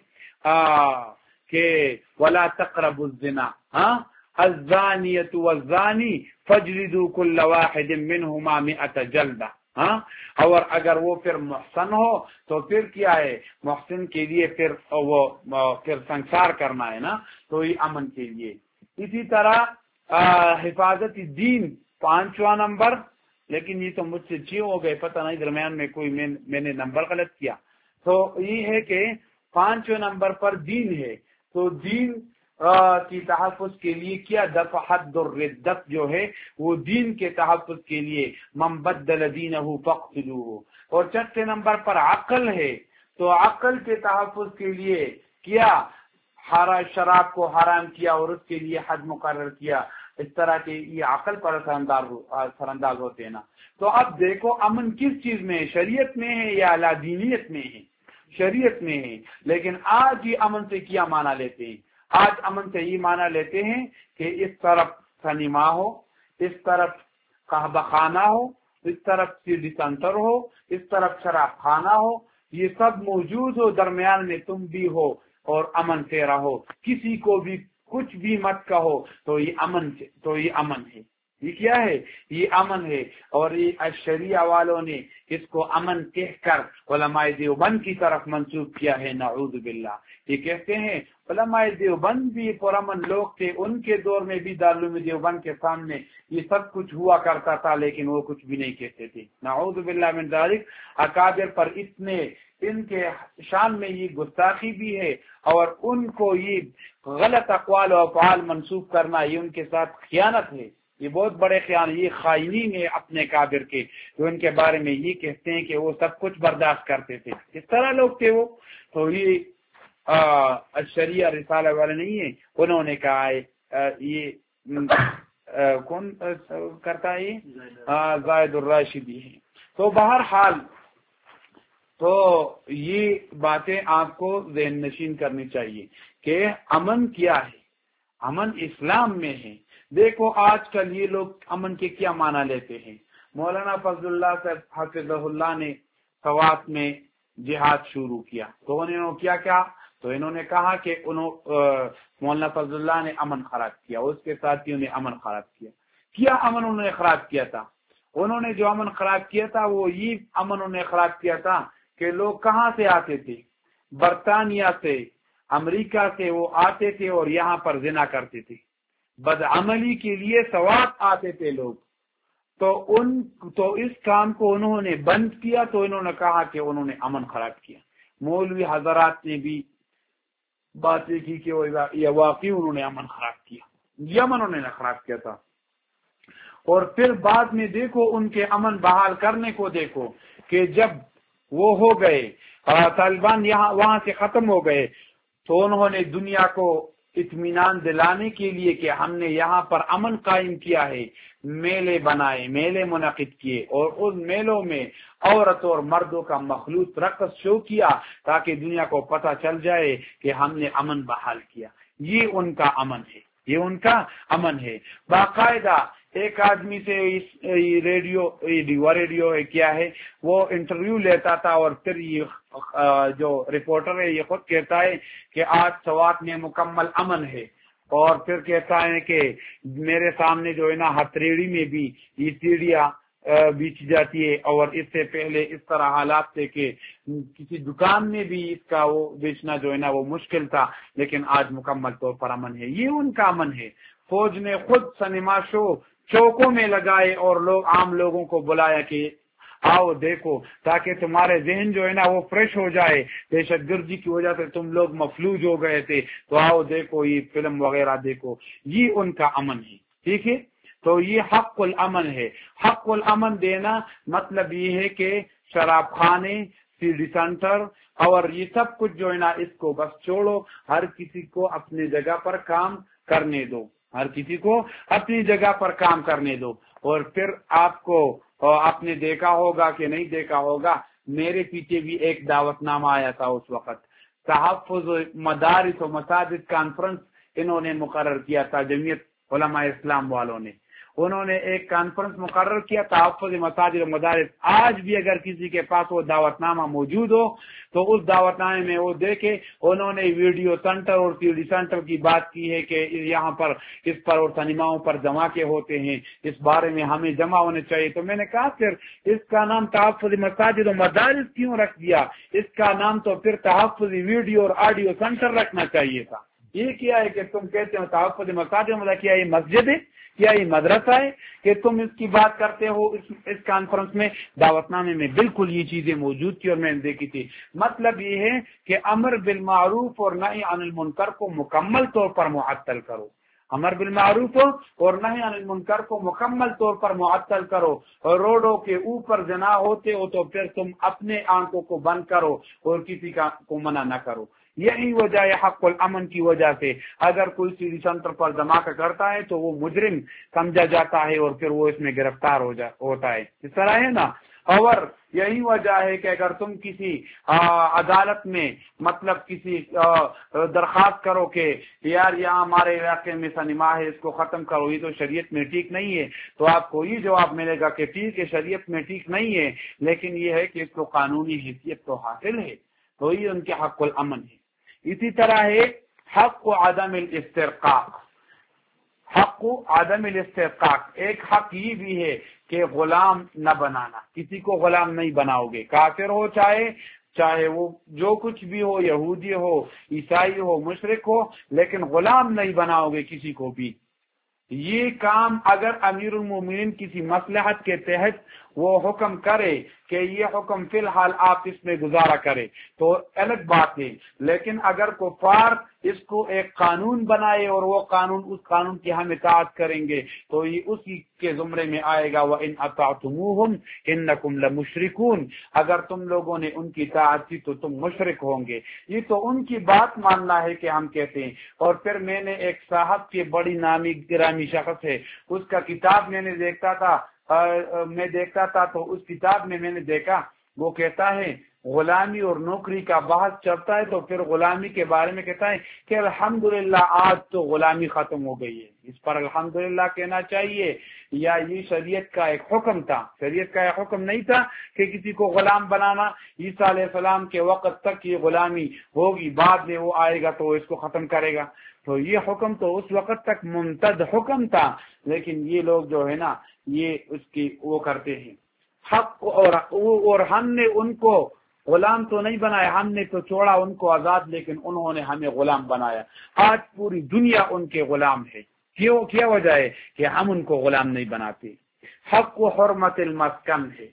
A: کہ ولا تقربوا الزنا، ہاں، الزانیۃ والزانی فاجلدوا کل واحد منہما مئة جلدہ، ہاں، اور اگر وہ پھر محسن ہو تو پھر کیا ہے؟ محسن کے لیے پھر وہ پھر سنسار کرنا ہے نا، تو یہ امن کے لیے۔ اسی طرح حفاظت دین پانچواں نمبر، لیکن یہ تو مجھ سے چی ہو گئے، پتہ نہیں درمیان میں کوئی میں, میں نے نمبر غلط کیا، تو یہ ہے کہ پانچویں نمبر پر دین ہے، تو دین کی تحفظ کے لیے کیا؟ دفع حد الردت جو ہے وہ دین کے تحفظ کے لیے من بدل دینہ فاقتلوہ، اور چوتھے نمبر پر عقل ہے، تو عقل کے تحفظ کے لیے کیا؟ شراب کو حرام کیا اور اس کے لیے حد مقرر کیا، اس طرح کے یہ عقل پر اثر انداز ہوتے ہیں نا۔ تو اب دیکھو امن کس چیز میں ہے؟ شریعت میں ہے یا لادینیت میں ہے؟ شریعت میں ہے۔ لیکن آج یہ امن سے کیا معنی لیتے ہیں؟ آج امن سے یہ معنی لیتے ہیں کہ اس طرف سنیما ہو، اس طرف قہوہ خانہ ہو، اس طرف سیڈی سینٹر ہو، اس طرف شراب خانہ ہو، یہ سب موجود ہو، درمیان میں تم بھی ہو اور امن سے رہو، کسی کو بھی کچھ بھی مت کہو تو یہ امن تو یہ امن ہے. یہ کیا ہے؟ یہ امن ہے. اور یہ الشریعہ والوں نے اس کو امن کہہ کر علماء دیوبند کی طرف منسوب کیا ہے. نعوذ باللہ. یہ کہتے ہیں علماء دیوبند بھی پرامن لوگ تھے، ان کے دور میں بھی دارالعلوم دیوبند کے سامنے یہ سب کچھ ہوا کرتا تھا، لیکن وہ کچھ بھی نہیں کہتے تھے. نعوذ باللہ من ذالک. اکابر پر اتنے ان کے شان میں یہ گستاخی بھی ہے، اور ان کو یہ غلط اقوال و افعال منسوب کرنا یہ ان کے ساتھ خیانت ہے. یہ بہت بڑے خیال، یہ خائنین ہے اپنے کابر کے، جو ان کے بارے میں یہ کہتے ہیں کہ وہ سب کچھ برداشت کرتے تھے. اس طرح لوگ تھے وہ. تو یہ الشریعہ رسالہ والے نہیں ہیں، انہوں نے کہا ہے یہ کون کرتا ہے؟ زاہد الراشدی ہے. تو بہرحال تو یہ باتیں آپ کو ذہن نشین کرنی چاہیے کہ امن کیا ہے. امن اسلام میں ہے. دیکھو آج کل یہ لوگ امن کے کیا معنی لیتے ہیں. مولانا فضل اللہ صاحب حفظہ اللہ نے سوات میں جہاد شروع کیا، تو انہوں نے کیا کیا تو انہوں نے کہا کہ انہوں مولانا فضل اللہ نے امن خراب کیا، اس کے ساتھیوں نے امن خراب کیا. کیا امن انہوں نے خراب کیا تھا؟ انہوں نے جو امن خراب کیا تھا وہ یہ امن انہوں نے خراب کیا تھا کہ لوگ کہاں سے آتے تھے؟ برطانیہ سے، امریکہ سے وہ آتے تھے اور یہاں پر زنا کرتے تھے. بدعملی کے لیے سوات آتے تھے لوگ. تو ان تو اس کام کو انہوں نے بند کیا، تو انہوں نے کہا کہ انہوں نے امن خراب کیا. مولوی حضرات نے بھی باتیں کی کہ یہ واقعی انہوں نے امن خراب کیا. یہ امن انہوں نے خراب کیا تھا. اور پھر بعد میں دیکھو ان کے امن بحال کرنے کو دیکھو کہ جب وہ ہو گئے طالبان یہاں وہاں سے ختم ہو گئے، تو انہوں نے دنیا کو اطمینان دلانے کے لیے کہ ہم نے یہاں پر امن قائم کیا ہے، میلے بنائے، میلے منعقد کیے، اور ان میلوں میں عورت اور مردوں کا مخلوط رقص شو کیا تاکہ دنیا کو پتہ چل جائے کہ ہم نے امن بحال کیا. یہ ان کا امن ہے. یہ ان کا امن ہے. باقاعدہ ایک آدمی سے ریڈیو ریڈیو کیا ہے وہ انٹرویو لیتا تھا، اور پھر یہ جو رپورٹر ہے یہ خود کہتا ہے کہ آج سوات میں مکمل امن ہے. اور پھر کہتا ہے کہ میرے سامنے جو ہے نا ہتھیڑی میں بھی یہ سیڑھیاں بیچی جاتی ہے، اور اس سے پہلے اس طرح حالات تھے کہ کسی دکان میں بھی اس کا وہ بیچنا جو ہے نا وہ مشکل تھا، لیکن آج مکمل طور پر امن ہے. یہ ان کا امن ہے. فوج نے خود سنیما شو چوکوں میں لگائے اور لوگ عام لوگوں کو بلایا کہ آؤ دیکھو، تاکہ تمہارے ذہن جو ہے نا وہ فریش ہو جائے. دہشت گردی کی وجہ سے تم لوگ مفلوج ہو گئے تھے، تو آؤ دیکھو یہ فلم وغیرہ دیکھو. یہ ان کا امن ہے. ٹھیک ہے. تو یہ حق الامن ہے. حق الامن دینا مطلب یہ ہے کہ شراب خانے، سی ڈی سینٹر اور یہ سب کچھ جو ہے نا اس کو بس چھوڑو، ہر کسی کو اپنی جگہ پر کام کرنے دو. ہر کسی کو اپنی جگہ پر کام کرنے دو. اور پھر آپ کو آپ نے دیکھا ہوگا کہ نہیں دیکھا ہوگا، میرے پیچھے بھی ایک دعوت نامہ آیا تھا اس وقت. تحفظ مدارس و مساجد کانفرنس انہوں نے مقرر کیا تھا، جمعیت علماء اسلام والوں نے. انہوں نے ایک کانفرنس مقرر کیا تحفظ مساجد و مدارس. آج بھی اگر کسی کے پاس وہ دعوت نامہ موجود ہو تو اس دعوت نامے میں وہ دیکھے، انہوں نے ویڈیو سینٹر اور سی ڈی سینٹر کی بات کی ہے کہ یہاں پر اس پر اور سنیماؤں پر دھماکے ہوتے ہیں، اس بارے میں ہمیں جمع ہونے چاہیے. تو میں نے کہا پھر اس کا نام تحفظ مساجد و مدارس کیوں رکھ دیا؟ اس کا نام تو پھر تحفظ ویڈیو اور آڈیو سینٹر رکھنا چاہیے تھا. یہ کیا ہے کہ تم کہتے ہو تحفظ مساجد و مدارس، کیا یہ مسجد ہے؟ کیا یہ مدرسہ ہے کہ تم اس کی بات کرتے ہو؟ اس, اس کانفرنس میں دعوت نامے میں بالکل یہ چیزیں موجود تھی اور میں نے دیکھی تھی. مطلب یہ ہے کہ امر بالمعروف اور نہی عن المنکر کو مکمل طور پر معطل کرو. امر بالمعروف اور نہی عن المنکر کو مکمل طور پر معطل کرو. اور روڈوں کے اوپر زنا ہوتے ہو تو پھر تم اپنے آنکھوں کو بند کرو اور کسی کا کو منع نہ کرو. یہی وجہ ہے حق الامن کی وجہ سے. اگر کوئی سی ڈی سینٹر پر دھماکہ کرتا ہے تو وہ مجرم سمجھا جاتا ہے اور پھر وہ اس میں گرفتار ہو جا ہوتا ہے. اس طرح ہے نا. اور یہی وجہ ہے کہ اگر تم کسی عدالت میں مطلب کسی درخواست کرو کہ یار یہاں ہمارے علاقے میں سنیما ہے، اس کو ختم کرو، یہ تو شریعت میں ٹھیک نہیں ہے، تو آپ کو یہ جواب ملے گا کہ ٹھیک ہے شریعت میں ٹھیک نہیں ہے، لیکن یہ ہے کہ اس کو قانونی حیثیت تو حاصل ہے. تو یہ ان کے حق الامن ہے. اسی طرح ہے حق عدم الاسترقاق، حق عدم الاسترقاق، ایک حق یہ بھی ہے کہ غلام نہ بنانا، کسی کو غلام نہیں بناؤ گے، کافر ہو چاہے چاہے وہ جو کچھ بھی ہو، یہودی ہو، عیسائی ہو، مشرک ہو، لیکن غلام نہیں بناؤ گے کسی کو بھی۔ یہ کام اگر امیر المومنین کسی مصلحت کے تحت وہ حکم کرے کہ یہ حکم فی الحال آپ اس میں گزارا کرے تو الگ بات ہے، لیکن اگر کفار اس کو ایک قانون بنائے اور وہ قانون اس قانون کی ہم اطاعت کریں گے تو یہ اسی کے زمرے میں آئے گا، وَإِنْ أَطَعْتُمُوهُمْ إِنَّكُمْ لَمُشْرِكُونَ، اگر تم لوگوں نے ان کی اطاعت کی تو تم مشرک ہوں گے۔ یہ تو ان کی بات ماننا ہے کہ ہم کہتے ہیں۔ اور پھر میں نے ایک صاحب کے بڑی نامی گرامی شخص ہے، اس کا کتاب میں نے دیکھتا تھا میں دیکھتا تھا تو اس کتاب میں میں نے دیکھا وہ کہتا ہے غلامی اور نوکری کا بحث چلتا ہے تو پھر غلامی کے بارے میں کہتا ہے کہ الحمدللہ آج تو غلامی ختم ہو گئی ہے۔ اس پر الحمدللہ کہنا چاہیے یا یہ شریعت کا ایک حکم تھا؟ شریعت کا ایک حکم نہیں تھا کہ کسی کو غلام بنانا۔ عیسیٰ علیہ السلام کے وقت تک یہ غلامی ہوگی، بعد میں وہ آئے گا تو اس کو ختم کرے گا، تو یہ حکم تو اس وقت تک ممتد حکم تھا، لیکن یہ لوگ جو ہے نا یہ اس کی وہ کرتے ہیں حق، اور اور ہم نے ان کو غلام تو نہیں بنایا، ہم نے تو چھوڑا ان کو آزاد، لیکن انہوں نے ہمیں غلام بنایا۔ آج پوری دنیا ان کے غلام ہے، کیوں؟ کیا وجہ ہے کہ ہم ان کو غلام نہیں بناتے۔ حق و حرمت المسکن ہے،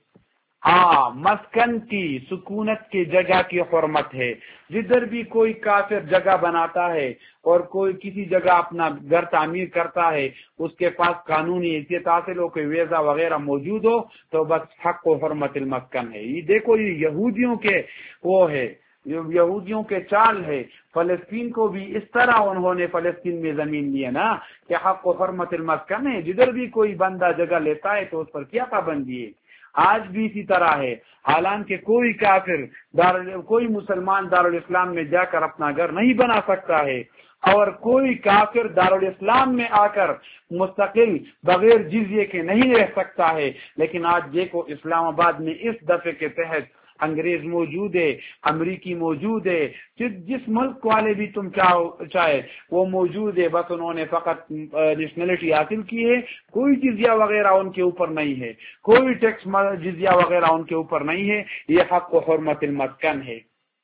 A: ہاں مسکن کی، سکونت کی جگہ کی حرمت ہے۔ جدھر بھی کوئی کافر جگہ بناتا ہے اور کوئی کسی جگہ اپنا گھر تعمیر کرتا ہے، اس کے پاس قانونی حیثیت حاصل ہو، کوئی ویزا وغیرہ موجود ہو، تو بس حق و حرمت المسکن ہے۔ یہ دیکھو یہ یہودیوں کے وہ ہے، یہودیوں کے چال ہے۔ فلسطین کو بھی اس طرح انہوں نے فلسطین میں زمین لی ہے نا کہ حق و حرمت المسکن ہے، جدھر بھی کوئی بندہ جگہ لیتا ہے تو اس پر کیا پابندی ہے۔ آج بھی اسی طرح ہے، حالانکہ کوئی کافر دار کوئی مسلمان دارالاسلام میں جا کر اپنا گھر نہیں بنا سکتا ہے، اور کوئی کافر دارالاسلام میں آ کر مستقل بغیر جزیے کے نہیں رہ سکتا ہے۔ لیکن آج دیکھو اسلام آباد میں اس دفعے کے تحت انگریز موجود ہے، امریکی موجود ہے، جس ملک والے بھی تم چاہو چاہے وہ موجود ہے، بس انہوں نے فقط نیشنلٹی حاصل کی ہے، کوئی جزیہ وغیرہ ان کے اوپر نہیں ہے، کوئی ٹیکس جزیہ وغیرہ ان کے اوپر نہیں ہے۔ یہ حق و حرمت المسکن ہے۔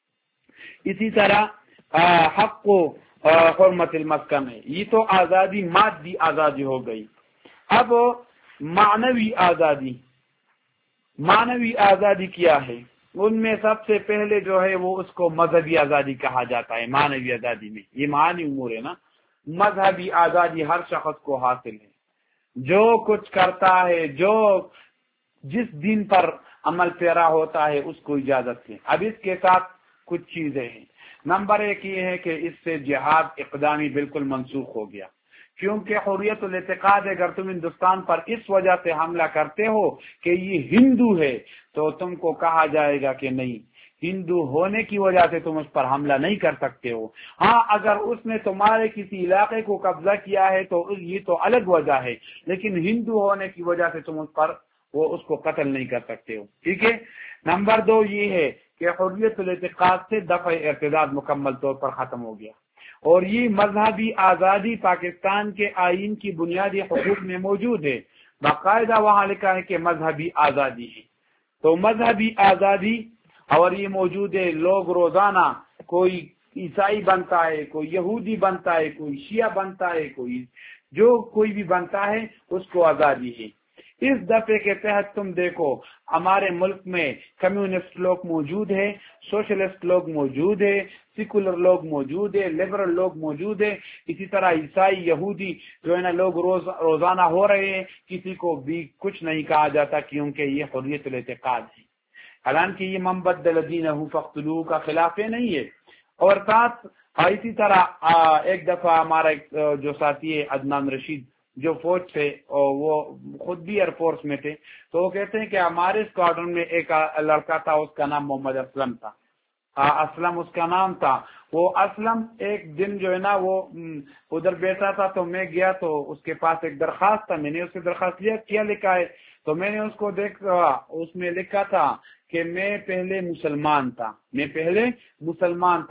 A: اسی طرح حق و حرمت المسکن ہے، یہ تو آزادی، مادی آزادی ہو گئی۔ اب معنوی آزادی، معنوی آزادی کیا ہے؟ ان میں سب سے پہلے جو ہے وہ اس کو مذہبی آزادی کہا جاتا ہے۔ معنوی آزادی میں یہ معنی امور ہے نا، مذہبی آزادی ہر شخص کو حاصل ہے، جو کچھ کرتا ہے، جو جس دین پر عمل پیرا ہوتا ہے اس کو اجازت ہے۔ اب اس کے ساتھ کچھ چیزیں ہیں۔ نمبر ایک یہ ہے کہ اس سے جہاد اقدامی بالکل منسوخ ہو گیا، کیونکہ حریت الاعتقاد اگر تم ہندوستان پر اس وجہ سے حملہ کرتے ہو کہ یہ ہندو ہے تو تم کو کہا جائے گا کہ نہیں، ہندو ہونے کی وجہ سے تم اس پر حملہ نہیں کر سکتے ہو۔ ہاں اگر اس نے تمہارے کسی علاقے کو قبضہ کیا ہے تو یہ تو الگ وجہ ہے، لیکن ہندو ہونے کی وجہ سے تم اس پر وہ اس کو قتل نہیں کر سکتے ہو، ٹھیک ہے۔ نمبر دو یہ ہے کہ حریت الاعتقاد سے دفع ارتداد مکمل طور پر ختم ہو گیا، اور یہ مذہبی آزادی پاکستان کے آئین کی بنیادی حقوق میں موجود ہے، باقاعدہ وہاں لکھا ہے کہ مذہبی آزادی ہے۔ تو مذہبی آزادی اور یہ موجود ہے، لوگ روزانہ کوئی عیسائی بنتا ہے، کوئی یہودی بنتا ہے، کوئی شیعہ بنتا ہے، کوئی جو کوئی بھی بنتا ہے اس کو آزادی ہے۔ اس دفعے کے تحت تم دیکھو ہمارے ملک میں کمیونسٹ لوگ موجود ہیں، سوشلسٹ لوگ موجود ہیں، سیکولر لوگ موجود ہیں، لبرل لوگ موجود ہیں، اسی طرح عیسائی، یہودی جو ہے نا لوگ روز روزانہ ہو رہے ہیں، کسی کو بھی کچھ نہیں کہا جاتا کیونکہ یہ حریت الاعتقاد ہے۔ حالانکہ یہ من بدل دینہ فاقتلوہ کا خلاف نہیں ہے۔ اور ساتھ اسی طرح ایک دفعہ ہمارا جو ساتھی ہے عدنان رشید جو فوج تھے اور وہ خود بھی ایئر فورس میں تھے، تو وہ کہتے ہیں کہ ہمارے اسکواڈرن میں ایک لڑکا تھا، اس کا نام محمد اسلم تھا، اسلم اس کا نام تھا۔ وہ اسلم ایک دن جو ہے نا وہ ادھر بیٹھا تھا تو میں گیا تو اس کے پاس ایک درخواست تھا، میں نے اس کی درخواست لیا، کیا لکھا ہے تو میں نے اس کو دیکھا، اس میں لکھا تھا کہ میں پہلے مسلمان تھا، میں پہلے مسلمان تھا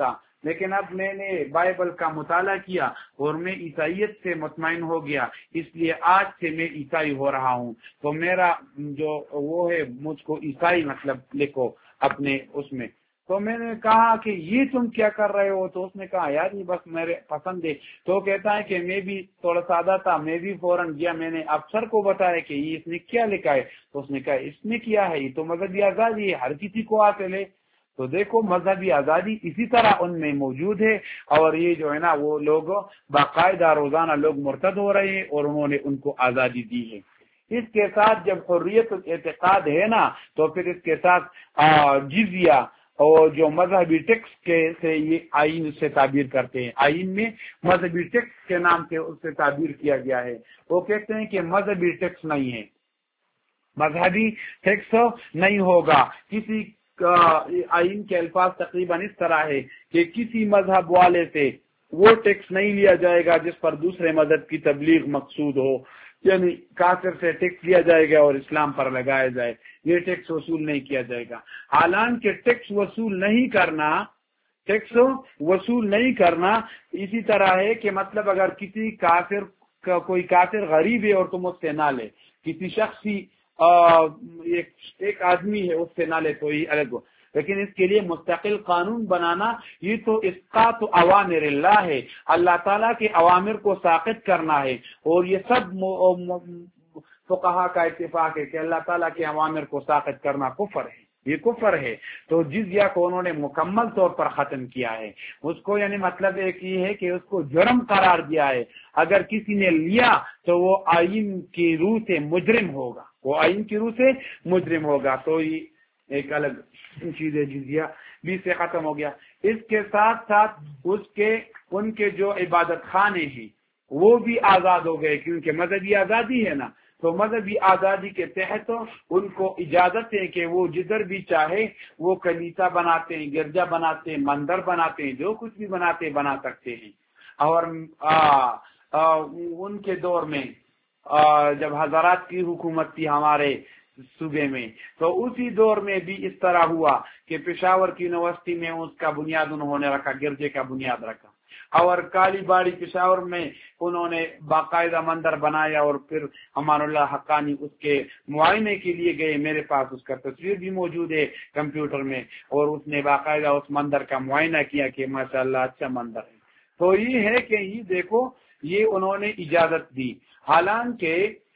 A: لیکن اب میں نے بائبل کا مطالعہ کیا اور میں عیسائیت سے مطمئن ہو گیا، اس لیے آج سے میں عیسائی ہو رہا ہوں، تو میرا جو وہ ہے مجھ کو عیسائی مطلب لکھو اپنے اس میں۔ تو میں نے کہا کہ یہ تم کیا کر رہے ہو؟ تو اس نے کہا یار یہ بس میرے پسند ہے۔ تو کہتا ہے کہ میں بھی تھوڑا سادہ تھا، میں بھی فوراً گیا، میں نے افسر کو بتایا کہ یہ اس نے کیا لکھا ہے، تو اس نے کہا اس نے کیا ہے، یہ تو مذہبی آزادی ہے، ہر کسی کو آتے لے۔ تو دیکھو مذہبی آزادی اسی طرح ان میں موجود ہے، اور یہ جو ہے نا وہ لوگ باقاعدہ روزانہ لوگ مرتد ہو رہے ہیں اور انہوں نے ان کو آزادی دی ہے۔ اس کے ساتھ جب حریت الاعتقاد ہے نا تو پھر اس کے ساتھ جزیہ اور جو مذہبی ٹیکس کے سے یہ آئین سے تعبیر کرتے ہیں، آئین میں مذہبی ٹیکس کے نام سے اس سے تعبیر کیا گیا ہے۔ وہ کہتے ہیں کہ مذہبی ٹیکس نہیں ہے، مذہبی ٹیکس نہیں ہوگا۔ کسی آئین کے الفاظ تقریباً اس طرح ہے کہ کسی مذہب والے سے وہ ٹیکس نہیں لیا جائے گا جس پر دوسرے مذہب کی تبلیغ مقصود ہو، یعنی کافر سے ٹیکس لیا جائے گا اور اسلام پر لگایا جائے، یہ ٹیکس وصول نہیں کیا جائے گا۔ حالانکہ ٹیکس وصول نہیں کرنا ٹیکس وصول نہیں کرنا اسی طرح ہے کہ مطلب اگر کسی کافر کا کوئی کافر غریب ہے اور تم اس سے نہ لے، کسی شخصی ایک ایک آدمی ہے اس سے نہ لے تو یہ الگ ہو، لیکن اس کے لیے مستقل قانون بنانا یہ تو اسقاط اوامر اللہ ہے، اللہ تعالیٰ کے اوامر کو ساقط کرنا ہے، اور یہ سب فقہا کا اتفاق ہے کہ اللہ تعالیٰ کے اوامر کو ساقط کرنا کفر ہے، یہ کفر ہے۔ تو جزیہ کو انہوں نے مکمل طور پر ختم کیا ہے، اس کو یعنی مطلب ایک یہ ہے کہ اس کو جرم قرار دیا ہے، اگر کسی نے لیا تو وہ آئین کی روح سے مجرم ہوگا، وہ آئین کی روح سے مجرم ہوگا۔ تو یہ ایک الگ چیز ہے، جزیہ بھی سے ختم ہو گیا۔ اس کے ساتھ ساتھ اس کے ان کے جو عبادت خانے ہیں وہ بھی آزاد ہو گئے، کیونکہ مذہبی آزادی ہے نا، تو مذہبی آزادی کے تحت ان کو اجازت ہے کہ وہ جدھر بھی چاہے وہ کلیسا بناتے ہیں، گرجا بناتے ہیں، مندر بناتے ہیں، جو کچھ بھی بناتے بنا سکتے ہیں۔ اور آ آ ان کے دور میں جب حضرات کی حکومت تھی ہمارے صوبے میں، تو اسی دور میں بھی اس طرح ہوا کہ پشاور کی یونیورسٹی میں اس کا بنیاد انہوں نے رکھا، گرجے کا بنیاد رکھا، اور کالی باڑی پشاور میں انہوں نے باقاعدہ مندر بنایا، اور پھر امان اللہ حقانی اس کے معائنے کے لیے گئے، میرے پاس اس کا تصویر بھی موجود ہے کمپیوٹر میں، اور اس نے باقاعدہ اس مندر کا معائنہ کیا کہ ماشاءاللہ اچھا مندر ہے۔ تو یہ ہے کہ یہ دیکھو یہ انہوں نے اجازت دی، حالانکہ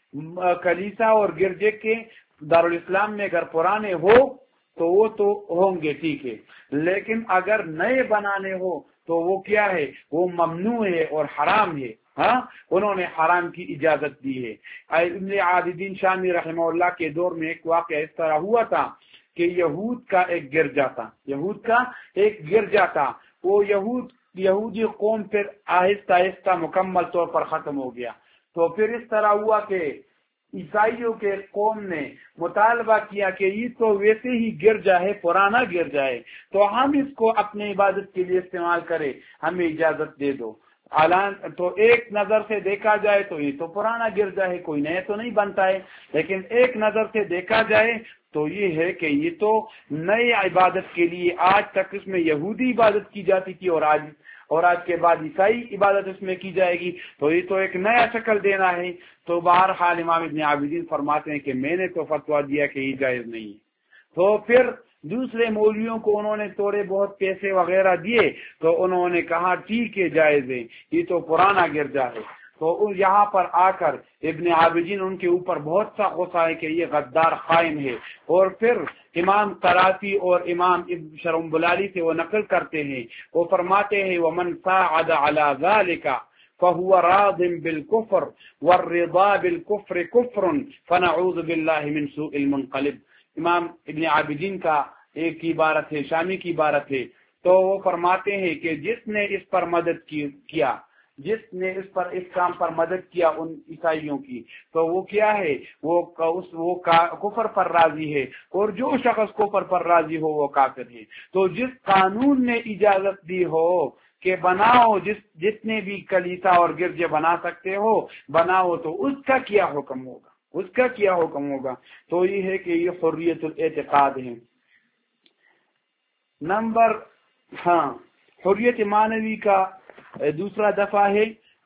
A: کلیسا اور گرجے کے دارالاسلام میں اگر پرانے ہو تو وہ تو ہوں گے ٹھیک ہے، لیکن اگر نئے بنانے ہو تو وہ کیا ہے، وہ ممنوع ہے اور حرام ہے۔ ہاں انہوں نے حرام کی اجازت دی ہے۔ ابن عابدین شامی رحمہ اللہ کے دور میں ایک واقعہ اس طرح ہوا تھا کہ یہود کا ایک گرجا تھا یہود کا ایک گرجا تھا وہ یہود یہودی قوم پھر آہستہ آہستہ مکمل طور پر ختم ہو گیا۔ تو پھر اس طرح ہوا کہ عیسائیوں کے قوم نے مطالبہ کیا کہ یہ تو ویسے ہی گرجا ہے، پرانا گرجا ہے، تو ہم اس کو اپنے عبادت کے لیے استعمال کریں، ہمیں اجازت دے دو۔ اعلان تو ایک نظر سے دیکھا جائے تو یہ تو پرانا گرجا ہے، کوئی نیا تو نہیں بنتا ہے، لیکن ایک نظر سے دیکھا جائے تو یہ ہے کہ یہ تو نئے عبادت کے لیے، آج تک اس میں یہودی عبادت کی جاتی تھی اور آج اور آج کے بعد عیسائی عبادت اس میں کی جائے گی، تو یہ تو ایک نیا شکل دینا ہے۔ تو بہرحال امام ابن عابدین فرماتے ہیں کہ میں نے تو فتویٰ دیا کہ یہ جائز نہیں ہے۔ تو پھر دوسرے مولویوں کو انہوں نے تھوڑے بہت پیسے وغیرہ دیے تو انہوں نے کہا ٹھیک ہے جائز ہے، یہ تو پرانا گرجا ہے۔ تو یہاں پر آ کر ابن عابدین ان کے اوپر بہت سا غصہ ہے کہ یہ غدار قائم ہے، اور پھر امام قرافی اور امام ابن شرمبلالی سے وہ نقل کرتے ہیں، وہ فرماتے ہیں ومن صاعد على ذلك فهو راض بالكفر والرضا بالكفر كفر فنعوذ بالله من سوء المنقلب۔ امام ابن عابدین کا ایک عبارت ہے، شامی کی عبارت ہے، تو وہ فرماتے ہیں کہ جس نے اس پر مدد کی کیا جس نے اس پر اس کام پر مدد کیا ان عیسائیوں کی، تو وہ کیا ہے، وہ وہ کفر پر راضی ہے، اور جو شخص کفر پر راضی ہو وہ کافر ہے۔ تو جس قانون نے اجازت دی ہو کہ بناؤ، جس جتنے بھی کلیسا اور گرجے بنا سکتے ہو بناؤ، تو اس کا کیا حکم ہوگا اس کا کیا حکم ہوگا تو یہ ہے کہ یہ حریت الاعتقاد ہے۔ نمبر ہاں حریت معنوی کا دوسرا دفعہ ہے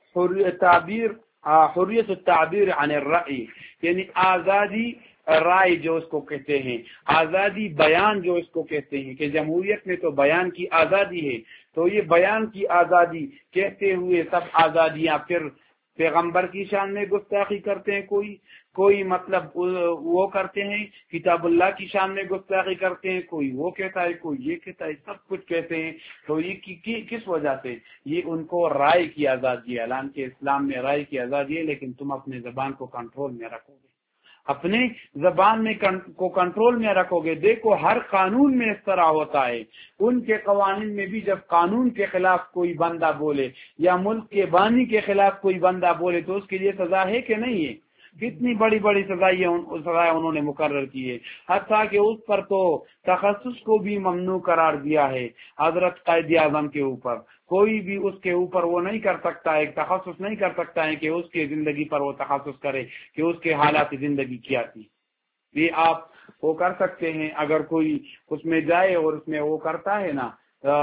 A: تعبیر حریت التعبیر عن الرأی، یعنی آزادی رائے جو اس کو کہتے ہیں، آزادی بیان جو اس کو کہتے ہیں کہ جمہوریت میں تو بیان کی آزادی ہے، تو یہ بیان کی آزادی کہتے ہوئے سب آزادیاں پھر پیغمبر کی شان میں گستاخی کرتے ہیں، کوئی کوئی مطلب وہ کرتے ہیں کتاب اللہ کی شان میں گستاخی کرتے ہیں، کوئی وہ کہتا ہے کوئی یہ کہتا ہے، سب کچھ کہتے ہیں۔ تو یہ کی, کی, کس وجہ سے؟ یہ ان کو رائے کی آزادی ہے، اعلان کے اسلام میں رائے کی آزادی ہے، لیکن تم اپنے زبان کو کنٹرول میں رکھو گے، اپنے زبان میں کو کنٹرول میں رکھو گے۔ دیکھو ہر قانون میں اس طرح ہوتا ہے، ان کے قوانین میں بھی جب قانون کے خلاف کوئی بندہ بولے یا ملک کے بانی کے خلاف کوئی بندہ بولے تو اس کے لیے سزا ہے کہ نہیں ہے؟ کتنی بڑی بڑی سزائیں سزائیں انہوں نے مقرر کی ہے، حتیٰ کہ اس پر تو تخصص کو بھی ممنوع قرار دیا ہے۔ حضرت قائد اعظم کے اوپر کوئی بھی اس کے اوپر وہ نہیں کر سکتا ہے، تخصص نہیں کر سکتا ہے کہ اس کی زندگی پر وہ تخصص کرے کہ اس کے حالات زندگی کیا تھی۔ یہ آپ وہ کر سکتے ہیں، اگر کوئی اس میں جائے اور اس میں وہ کرتا ہے نا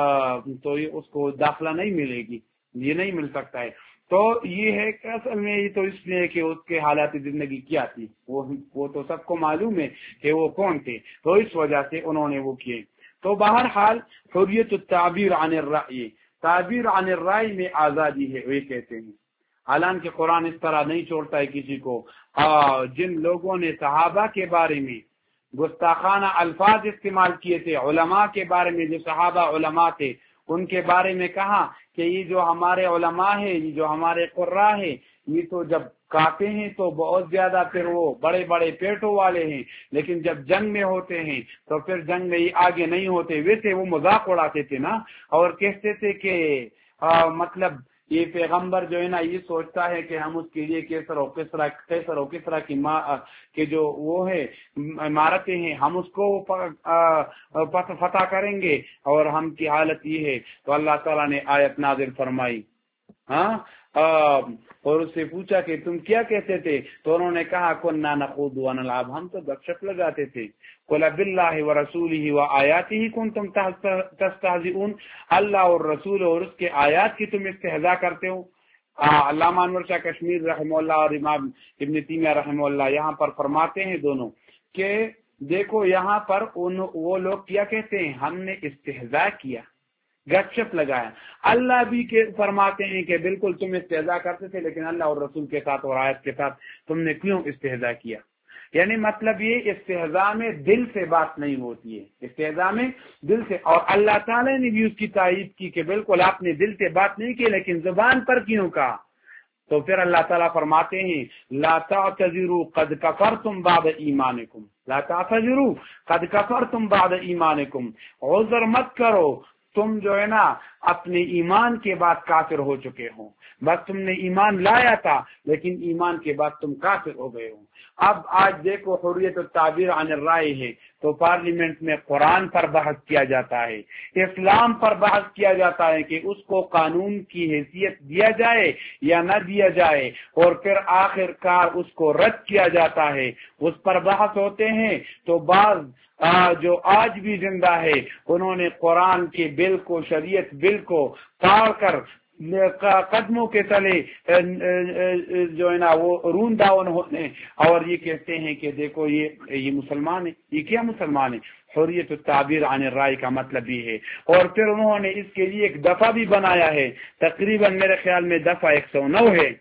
A: تو اس کو داخلہ نہیں ملے گی، یہ نہیں مل سکتا ہے۔ تو یہ ہے کہ اصل میں یہ تو اس لیے کہ اس کے حالات زندگی کیا تھی، وہ وہ تو سب کو معلوم ہے کہ وہ کون تھے، تو اس وجہ سے انہوں نے وہ کیے۔ تو بہرحال حریت التعبیر عن الرأی، تعبیر عن الرأی میں آزادی ہے، وہ کہتے ہیں۔ حالانکہ قرآن اس طرح نہیں چھوڑتا ہے کسی کو۔ جن لوگوں نے صحابہ کے بارے میں گستاخانہ الفاظ استعمال کیے تھے، علماء کے بارے میں جو صحابہ علماء تھے ان کے بارے میں کہا کہ یہ جو ہمارے علماء ہیں، یہ جو ہمارے قراء ہیں، یہ تو جب کہتے ہیں تو بہت زیادہ پھر وہ بڑے بڑے پیٹوں والے ہیں، لیکن جب جنگ میں ہوتے ہیں تو پھر جنگ میں یہ آگے نہیں ہوتے۔ ویسے وہ مذاق اڑاتے تھے نا، اور کہتے تھے کہ آ, مطلب یہ پیغمبر جو ہے نا یہ سوچتا ہے کہ ہم اس کے لیے کیسر و کسرا کیسر و کسرا کی کہ جو وہ ہے عمارتیں ہیں، ہم اس کو فتح کریں گے، اور ہم کی حالت یہ ہے۔ تو اللہ تعالیٰ نے آیت نازل فرمائی، ہاں اور اس سے پوچھا کہ تم کیا کہتے تھے؟ تو انہوں نے کہا کننا نخوض ونلعب، ہم تو گپ شپ لگاتے تھے۔ قل باللہ ورسولہ وآیاتہ کنتم تستہزئون، اللہ اور رسول اور اس کے آیات کی تم استہزاء کرتے ہو۔ علامہ انور شاہ کشمیر رحمہ اللہ اور امام ابن تیمیہ رحمہ اللہ یہاں پر فرماتے ہیں دونوں کہ دیکھو یہاں پر ان وہ لوگ کیا کہتے ہیں، ہم نے استہزاء کیا، گپ شپ لگایا۔ اللہ بھی فرماتے ہیں کہ بالکل تم استہزاء کرتے تھے، لیکن اللہ اور رسول کے ساتھ اور آیت کے ساتھ تم نے کیوں استہزاء کیا؟ یعنی مطلب یہ استہزاء میں دل سے بات نہیں ہوتی ہے، استہزاء میں دل سے، اور اللہ تعالی نے بھی اس کی تائید کی کہ بالکل آپ نے دل سے بات نہیں کی لیکن زبان پر کیوں کہا۔ تو پھر اللہ تعالیٰ فرماتے ہیں لا تعتذروا قد کفرتم بعد ایمانکم، لا تعتذروا قد کفرتم بعد ایمانکم، عذر مت کرو، تم جو ہے نا اپنے ایمان کے بعد کافر ہو چکے ہو، بس تم نے ایمان لایا تھا لیکن ایمان کے بعد تم کافر ہو گئے ہو۔ اب آج دیکھو حریت التعبیر عن الرائے ہے تو پارلیمنٹ میں قرآن پر بحث کیا جاتا ہے، اسلام پر بحث کیا جاتا ہے کہ اس کو قانون کی حیثیت دیا جائے یا نہ دیا جائے، اور پھر آخر کار اس کو رد کیا جاتا ہے، اس پر بحث ہوتے ہیں۔ تو بعض جو آج بھی زندہ ہے انہوں نے قرآن کے بل کو، شریعت بل کو پاڑ کر قدموں کے تلے جو ہے نا وہ روندا انہوں نے، اور یہ کہتے ہیں کہ دیکھو یہ یہ مسلمان ہے۔ یہ کیا مسلمان ہے؟ حریت التعبیر عن الرائے کا مطلب یہ ہے۔ اور پھر انہوں نے اس کے لیے ایک دفعہ بھی بنایا ہے، تقریباً میرے خیال میں دفعہ ایک سو نو ہے،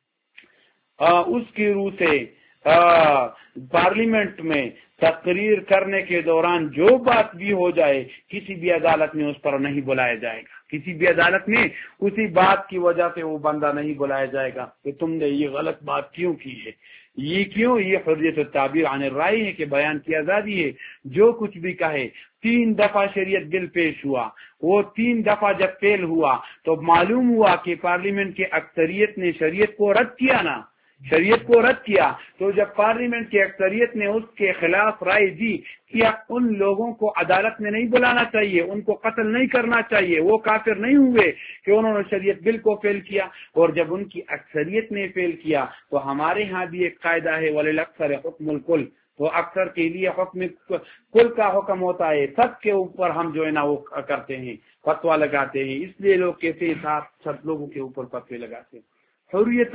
A: اس کی روح سے پارلیمنٹ میں تقریر کرنے کے دوران جو بات بھی ہو جائے کسی بھی عدالت میں اس پر نہیں بلایا جائے گا، کسی بھی عدالت میں اسی بات کی وجہ سے وہ بندہ نہیں بلایا جائے گا کہ تم نے یہ غلط بات کیوں کی ہے۔ یہ کیوں؟ یہ حریت التعبیر عن الرائے ہے کہ بیان کی آزادی ہے، جو کچھ بھی کہے۔ تین دفعہ شریعت بل پیش ہوا، وہ تین دفعہ جب فیل ہوا تو معلوم ہوا کہ پارلیمنٹ کے اکثریت نے شریعت کو رد کیا نا، شریعت کو رد کیا۔ تو جب پارلیمنٹ کی اکثریت نے اس کے خلاف رائے دی، کیا ان لوگوں کو عدالت میں نہیں بلانا چاہیے، ان کو قتل نہیں کرنا چاہیے؟ وہ کافر نہیں ہوئے کہ انہوں نے شریعت بل کو فیل کیا؟ اور جب ان کی اکثریت نے فیل کیا تو ہمارے ہاں بھی ایک قاعدہ ہے وَلِلْأَكْثَرِ حُكْمُ الْكُلِّ، وہ اکثر کے لیے حکم کل کا حکم ہوتا ہے، سب کے اوپر ہم جو ہے نا وہ کرتے ہیں، فتویٰ لگاتے ہیں، اس لیے لوگ کہتے ہیں سب لوگوں کے اوپر فتوے لگاتے ہیں۔ حریت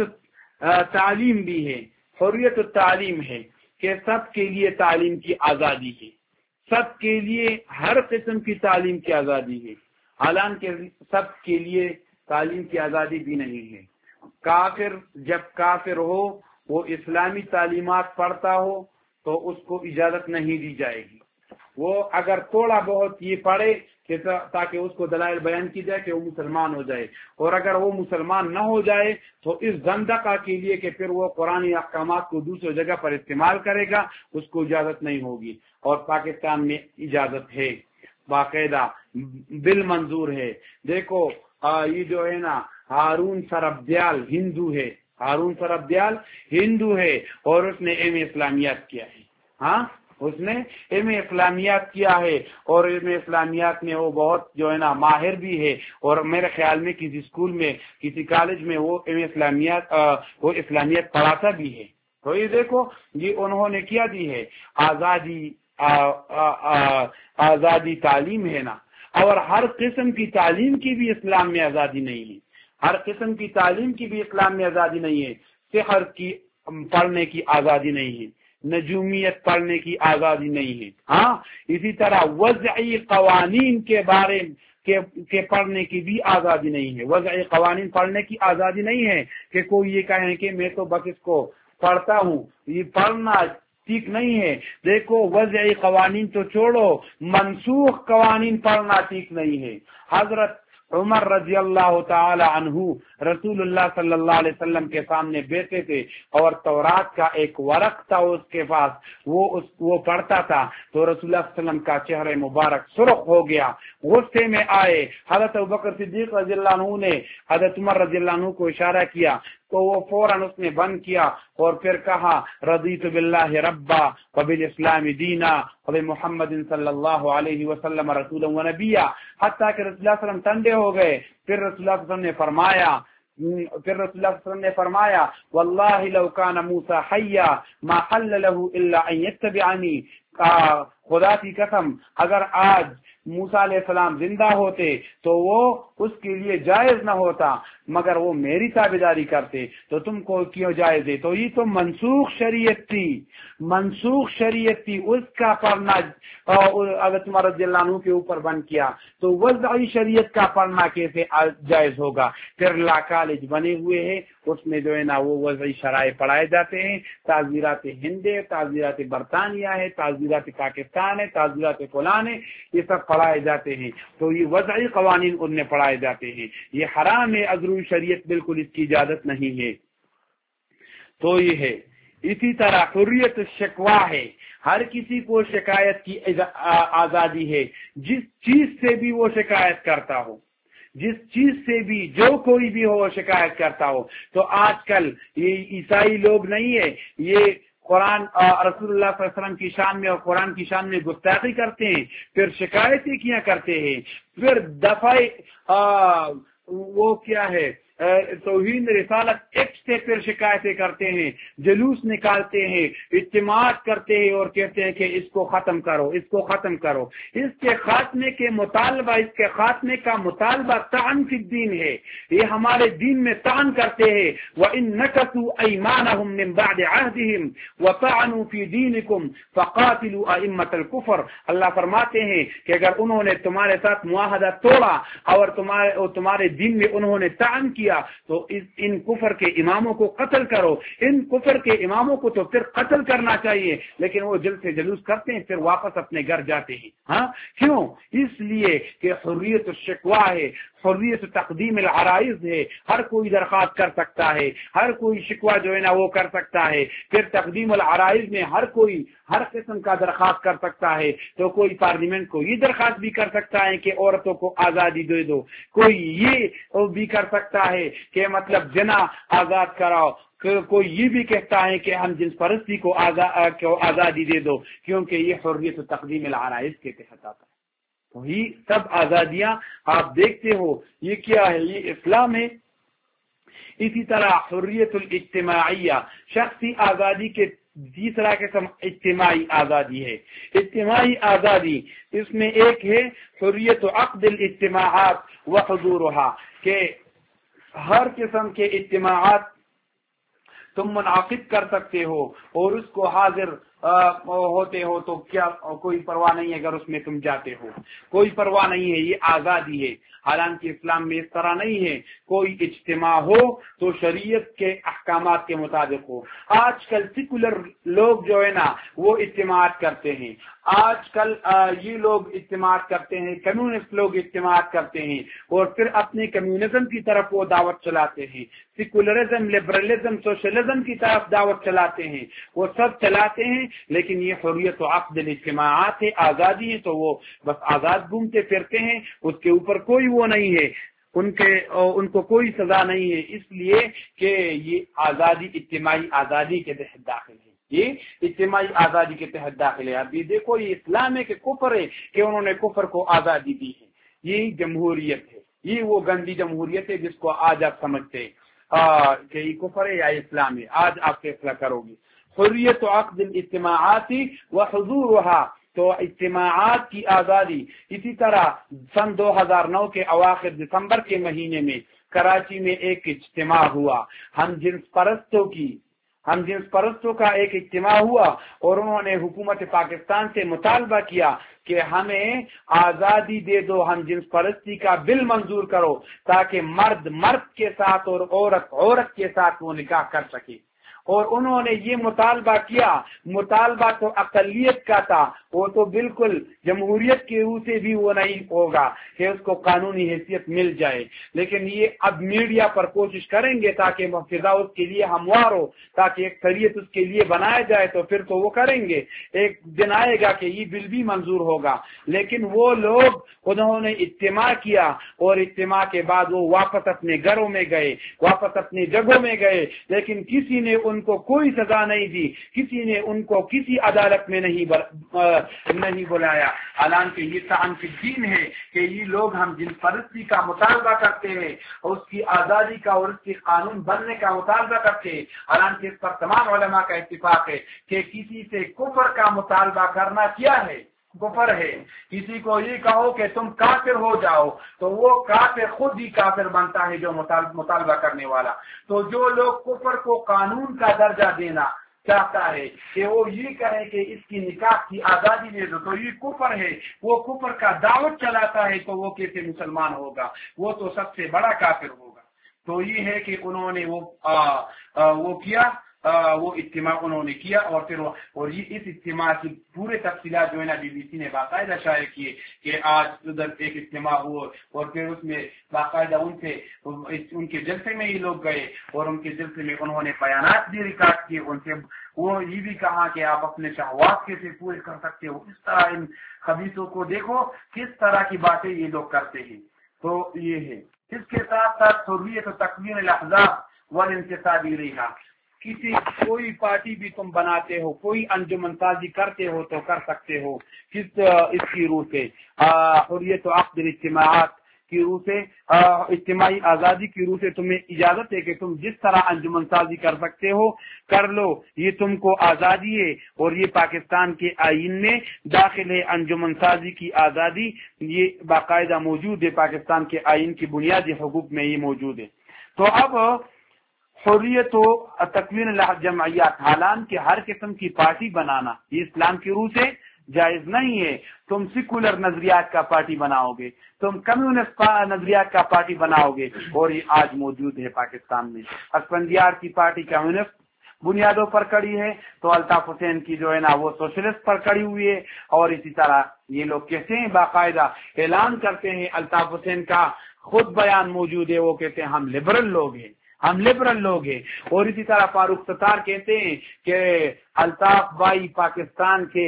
A: تعلیم بھی ہے، حریت تعلیم ہے کہ سب کے لیے تعلیم کی آزادی ہے، سب کے لیے ہر قسم کی تعلیم کی آزادی ہے، حالانکہ سب کے لیے تعلیم کی آزادی بھی نہیں ہے۔ کافر جب کافر ہو وہ اسلامی تعلیمات پڑھتا ہو تو اس کو اجازت نہیں دی جائے گی، وہ اگر تھوڑا بہت یہ پڑھے کہ تاکہ اس کو دلائل بیان کی جائے کہ وہ مسلمان ہو جائے، اور اگر وہ مسلمان نہ ہو جائے تو اس زندقہ کے لیے کہ پھر وہ قرآنی احکامات کو دوسری جگہ پر استعمال کرے گا، اس کو اجازت نہیں ہوگی۔ اور پاکستان میں اجازت ہے، باقاعدہ بل منظور ہے۔ دیکھو یہ جو ہے نا ہارون سرابدیال ہندو ہے، ہارون سرابدیال ہندو ہے اور اس نے ایم اے اسلامیات کیا ہے، ہاں اس نے ایم اے اسلامیات کیا ہے، اور ایم اے اسلامیات میں وہ بہت جو ہے نا ماہر بھی ہے، اور میرے خیال میں کسی اسکول میں کسی کالج میں وہ ایم اے اسلامیات وہ اسلامیات پڑھاتا بھی ہے۔ تو یہ دیکھو یہ انہوں نے کیا دی ہے، آزادی آ آ آ آزادی تعلیم ہے نا، اور ہر قسم کی تعلیم کی بھی اسلام میں آزادی نہیں ہے، ہر قسم کی تعلیم کی بھی اسلام میں آزادی نہیں ہے۔ سحر کی پڑھنے کی آزادی نہیں ہے، نجومیت پڑھنے کی آزادی نہیں ہے، ہاں اسی طرح وضعی قوانین کے بارے کے پڑھنے کی بھی آزادی نہیں ہے، وضعی قوانین پڑھنے کی آزادی نہیں ہے کہ کوئی یہ کہے کہ میں تو بس اس کو پڑھتا ہوں، یہ پڑھنا ٹھیک نہیں ہے۔ دیکھو وضعی قوانین تو چھوڑو، منسوخ قوانین پڑھنا ٹھیک نہیں ہے۔ حضرت عمر رضی اللہ تعالی عنہ رسول اللہ صلی اللہ علیہ وسلم کے سامنے بیٹھے تھے، اور تورات کا ایک ورق تھا اس کے پاس، وہ اس وہ پڑھتا تھا تو رسول اللہ صلی اللہ علیہ وسلم کا چہرہ مبارک سرخ ہو گیا، غصے میں آئے۔ حضرت ابوبکر صدیق رضی اللہ عنہ نے حضرت عمر رضی اللہ عنہ کو اشارہ کیا تو وہ فوراً اس نے بند کیا، اور پھر کہا رضیت باللہ ربا وبالاسلام دینا وبمحمد صلی اللہ علیہ وسلم رسولا ونبیا، حتیٰ کہ رسول اللہ صلی اللہ علیہ وسلم ٹھنڈے ہو گئے۔ پھر رسول اللہ صلی اللہ علیہ وسلم نے فرمایا پھر رسول اللہ صلی اللہ علیہ وسلم نے فرمایا واللہ لو کان موسیٰ حیا ما حل له الا ان یتبعنی، خدا کی قسم اگر آج موسیٰ علیہ السلام زندہ ہوتے تو وہ اس کے لیے جائز نہ ہوتا مگر وہ میری تابعداری کرتے، تو تم کو کیوں جائز ہے؟ تو یہ تو منسوخ شریعت تھی، منسوخ شریعت تھی، اس کا پڑھنا حضرت عمر رضی اللہ عنہ کے اوپر بند کیا، تو وضعی شریعت کا پڑھنا کیسے جائز ہوگا؟ پھر لا کالج بنے ہوئے ہیں، اس میں جو ہے نا وہ وضعی شرائع پڑھائے جاتے ہیں، تعزیرات ہند ہے، تعزیرات برطانیہ ہے، تعزیرات پاکستان ہے، تعزیرات فلان ہے، یہ سب پڑھائے جاتے ہیں۔ تو یہ وضعی قوانین ان میں پڑھائے جاتے ہیں، یہ حرام ہے، عذر شریعت بالکل اس کی اجازت نہیں ہے۔ تو یہ ہے اسی طرح حریت الشکوہ ہے، ہر کسی کو شکایت کی آزادی ہے، جس چیز سے بھی وہ شکایت کرتا ہو، جس چیز سے بھی جو کوئی بھی ہو شکایت کرتا ہو۔ تو آج کل یہ عیسائی لوگ نہیں ہے، یہ قرآن رسول اللہ صلی اللہ علیہ وسلم کی شان میں اور قرآن کی شان میں گستاخی کرتے ہیں، پھر شکایتیں کیا کرتے ہیں، پھر دفعہ وہ کیا ہے توہین رسالت ایکٹ سے پھر شکایتیں کرتے ہیں، جلوس نکالتے ہیں، اجتماعات کرتے ہیں اور کہتے ہیں کہ اس کو ختم کرو، اس کو ختم کرو۔ اس کے خاتمے کے مطالبہ اس کے خاتمے کا مطالبہ طعن فی الدین ہے، یہ ہمارے دین میں طعن کرتے ہیں۔ وَإِن نَكَثُوا أَيْمَانَهُم مِّن بَعْدِ عَهْدِهِمْ وَطَعَنُوا فِي دِينِكُمْ فَقَاتِلُوا أَئِمَّةَ الْكُفْرِ، اللہ فرماتے ہیں کہ اگر انہوں نے تمہارے ساتھ معاہدہ توڑا اور تمہارے اور تمہارے دین میں انہوں نے طعن کیا تو ان کفر کے اماموں کو قتل کرو۔ ان کفر کے اماموں کو تو پھر قتل کرنا چاہیے، لیکن وہ جلد سے جلوس کرتے ہیں، پھر واپس اپنے گھر جاتے ہیں۔ ہاں کیوں؟ اس لیے کہ حریت الشکوہ ہے، حریت تقدیم العرائض ہے، ہر کوئی درخواست کر سکتا ہے، ہر کوئی شکوہ جو ہے نا وہ کر سکتا ہے۔ پھر تقدیم العرائض میں ہر کوئی ہر قسم کا درخواست کر سکتا ہے، تو کوئی پارلیمنٹ کو یہ درخواست بھی کر سکتا ہے کہ عورتوں کو آزادی دے دو، کوئی یہ بھی کر سکتا ہے کہ مطلب جنا آزاد کراؤ، کوئی یہ بھی کہتا ہے کہ ہم جنس پرستی کو آزادی دے دو، کیونکہ یہ حریت تقدیم العرائض کے تحت آتا ہے۔ تو یہ سب آزادیاں آپ دیکھتے ہو، یہ کیا ہے؟ یہ اسلام ہے۔ اسی طرح حریت الاجتماعیہ، شخصی آزادی کے تیسرا قسم اجتماعی آزادی ہے۔ اجتماعی آزادی اس میں ایک ہے حریت عقد الاجتماعات وحضورها، کہ ہر قسم کے اجتماعات تم منعقد کر سکتے ہو اور اس کو حاضر ہوتے ہو تو کیا کوئی پرواہ نہیں ہے اگر اس میں تم جاتے ہو، کوئی پرواہ نہیں ہے، یہ آزادی ہے۔ حالانکہ اسلام میں اس طرح نہیں ہے، کوئی اجتماع ہو تو شریعت کے احکامات کے مطابق ہو۔ آج کل سیکولر لوگ جو ہے نا وہ اجتماعات کرتے ہیں، آج کل یہ لوگ اجتماعات کرتے ہیں، کمیونسٹ لوگ اجتماعات کرتے ہیں اور پھر اپنے کمیونزم کی طرف وہ دعوت چلاتے ہیں، سیکولرزم، لبرلزم، سوشلزم کی طرف دعوت چلاتے ہیں، وہ سب چلاتے ہیں، لیکن یہ حریت و عقد الاجتماعات ہے، آزادی ہے، تو وہ بس آزاد گھومتے پھرتے ہیں، اس کے اوپر کوئی وہ نہیں ہے، ان کے ان کو کوئی سزا نہیں ہے، اس لیے کہ یہ آزادی اجتماعی آزادی کے تحت داخل ہے، یہ اجتماعی آزادی کے تحت داخل ہے۔ اب یہ دیکھو، یہ اسلام ہے کہ کفر ہے کہ انہوں نے کفر کو آزادی دی ہے؟ یہ جمہوریت ہے، یہ وہ گندی جمہوریت ہے جس کو آج آپ سمجھتے ہیں کہ یہ کفر ہے یا اسلام ہے۔ آج آپ فیصلہ کرو گے۔ حریت عقد الاجتماعات وحضورها، تو اجتماعات کی آزادی۔ اسی طرح سن دو ہزار نو کے اواخر دسمبر کے مہینے میں کراچی میں ایک اجتماع ہوا، ہم جنس پرستوں کی ہم جنس پرستوں کا ایک اجتماع ہوا اور انہوں نے حکومت پاکستان سے مطالبہ کیا کہ ہمیں آزادی دے دو، ہم جنس پرستی کا بل منظور کرو تاکہ مرد مرد کے ساتھ اور عورت عورت کے ساتھ وہ نکاح کر سکے۔ اور انہوں نے یہ مطالبہ کیا، مطالبہ تو اقلیت کا تھا، وہ تو بالکل جمہوریت کی روح سے بھی وہ نہیں ہوگا کہ اس کو قانونی حیثیت مل جائے، لیکن یہ اب میڈیا پر کوشش کریں گے تاکہ فضا اس کے لیے ہموار ہو، تاکہ ایک شریعت اس کے لیے بنایا جائے، تو پھر تو وہ کریں گے، ایک دن آئے گا کہ یہ بل بھی منظور ہوگا۔ لیکن وہ لوگ انہوں نے اجتماع کیا اور اجتماع کے بعد وہ واپس اپنے گھروں میں گئے، واپس اپنی جگہوں میں گئے، لیکن کسی نے ان کو کوئی سزا نہیں دی، کسی نے ان کو کسی عدالت میں نہیں نہیں بلایا۔ حالانکہ یہ طعن فی الدین ہے کہ یہ لوگ ہم جن پرستی کا مطالبہ کرتے ہیں اور اس کی آزادی کا اور اس کی قانون بننے کا مطالبہ کرتے ہیں، حالانکہ اس پر تمام علماء کا اتفاق ہے کہ کسی سے کفر کا مطالبہ کرنا کیا ہے، کفر ہے۔ کسی کو یہ کہو کہ تم کافر ہو جاؤ تو وہ کافر خود ہی کافر بنتا ہے جو مطالبہ کرنے والا۔ تو جو لوگ کفر کو قانون کا درجہ دینا چاہتا ہے کہ وہ یہ کہے کہ اس کی نکاح کی آزادی دے دو، تو یہ کفر ہے، وہ کفر کا دعوت چلاتا ہے، تو وہ کیسے مسلمان ہوگا؟ وہ تو سب سے بڑا کافر ہوگا۔ تو یہ ہے کہ انہوں نے وہ آ, آ, وہ کیا آ, وہ اجتماع انہوں نے کیا، اور پھر اور یہ اس اجتماع کی پورے تفصیلات جو ہے نا بی بی سی نے باقاعدہ شائع کیے کہ آج ادھر ایک اجتماع ہوا اور پھر اس میں باقاعدہ ان سے ان کے جلسے میں ہی لوگ گئے اور ان کے جلسے میں انہوں نے بیانات بھی ریکارڈ کیے، ان سے وہ یہ بھی کہا کہ آپ اپنے شہوات کیسے پورے کر سکتے ہو۔ اس طرح ان خبیثوں کو دیکھو کس طرح کی باتیں یہ لوگ کرتے ہیں۔ تو یہ ہے، اس کے ساتھ ساتھ حریت و تکوین الاحزاب والانتصاب الیہا، کسی کوئی پارٹی بھی تم بناتے ہو، کوئی انجمن سازی کرتے ہو تو کر سکتے ہو، کس اس کی روح سے حریت و عقد الاجتماعات کی روح سے، اجتماعی آزادی کی روح سے تمہیں اجازت ہے کہ تم جس طرح انجمن سازی کر سکتے ہو کر لو، یہ تم کو آزادی ہے، اور یہ پاکستان کے آئین میں داخل ہے، انجمن سازی کی آزادی یہ باقاعدہ موجود ہے، پاکستان کے آئین کی بنیادی حقوق میں یہ موجود ہے۔ تو اب حریت و تکوین جمعیات، حالانکہ ہر قسم کی پارٹی بنانا یہ اسلام کی روح سے جائز نہیں ہے۔ تم سیکولر نظریات کا پارٹی بناؤ گے، تم کمیونسٹ نظریات کا پارٹی بناؤ گے، اور یہ آج موجود ہے پاکستان میں۔ اسفندیار کی پارٹی کمیونسٹ بنیادوں پر کڑی ہے، تو الطاف حسین کی جو ہے نا وہ سوشلسٹ پر کڑی ہوئی ہے، اور اسی طرح یہ لوگ کہتے ہیں، باقاعدہ اعلان کرتے ہیں، الطاف حسین کا خود بیان موجود ہے، وہ کہتے ہیں ہم لبرل لوگ ہیں، ہم لبرل لوگ ہیں، اور اسی طرح فاروق ستار کہتے ہیں کہ الطاف بھائی پاکستان کے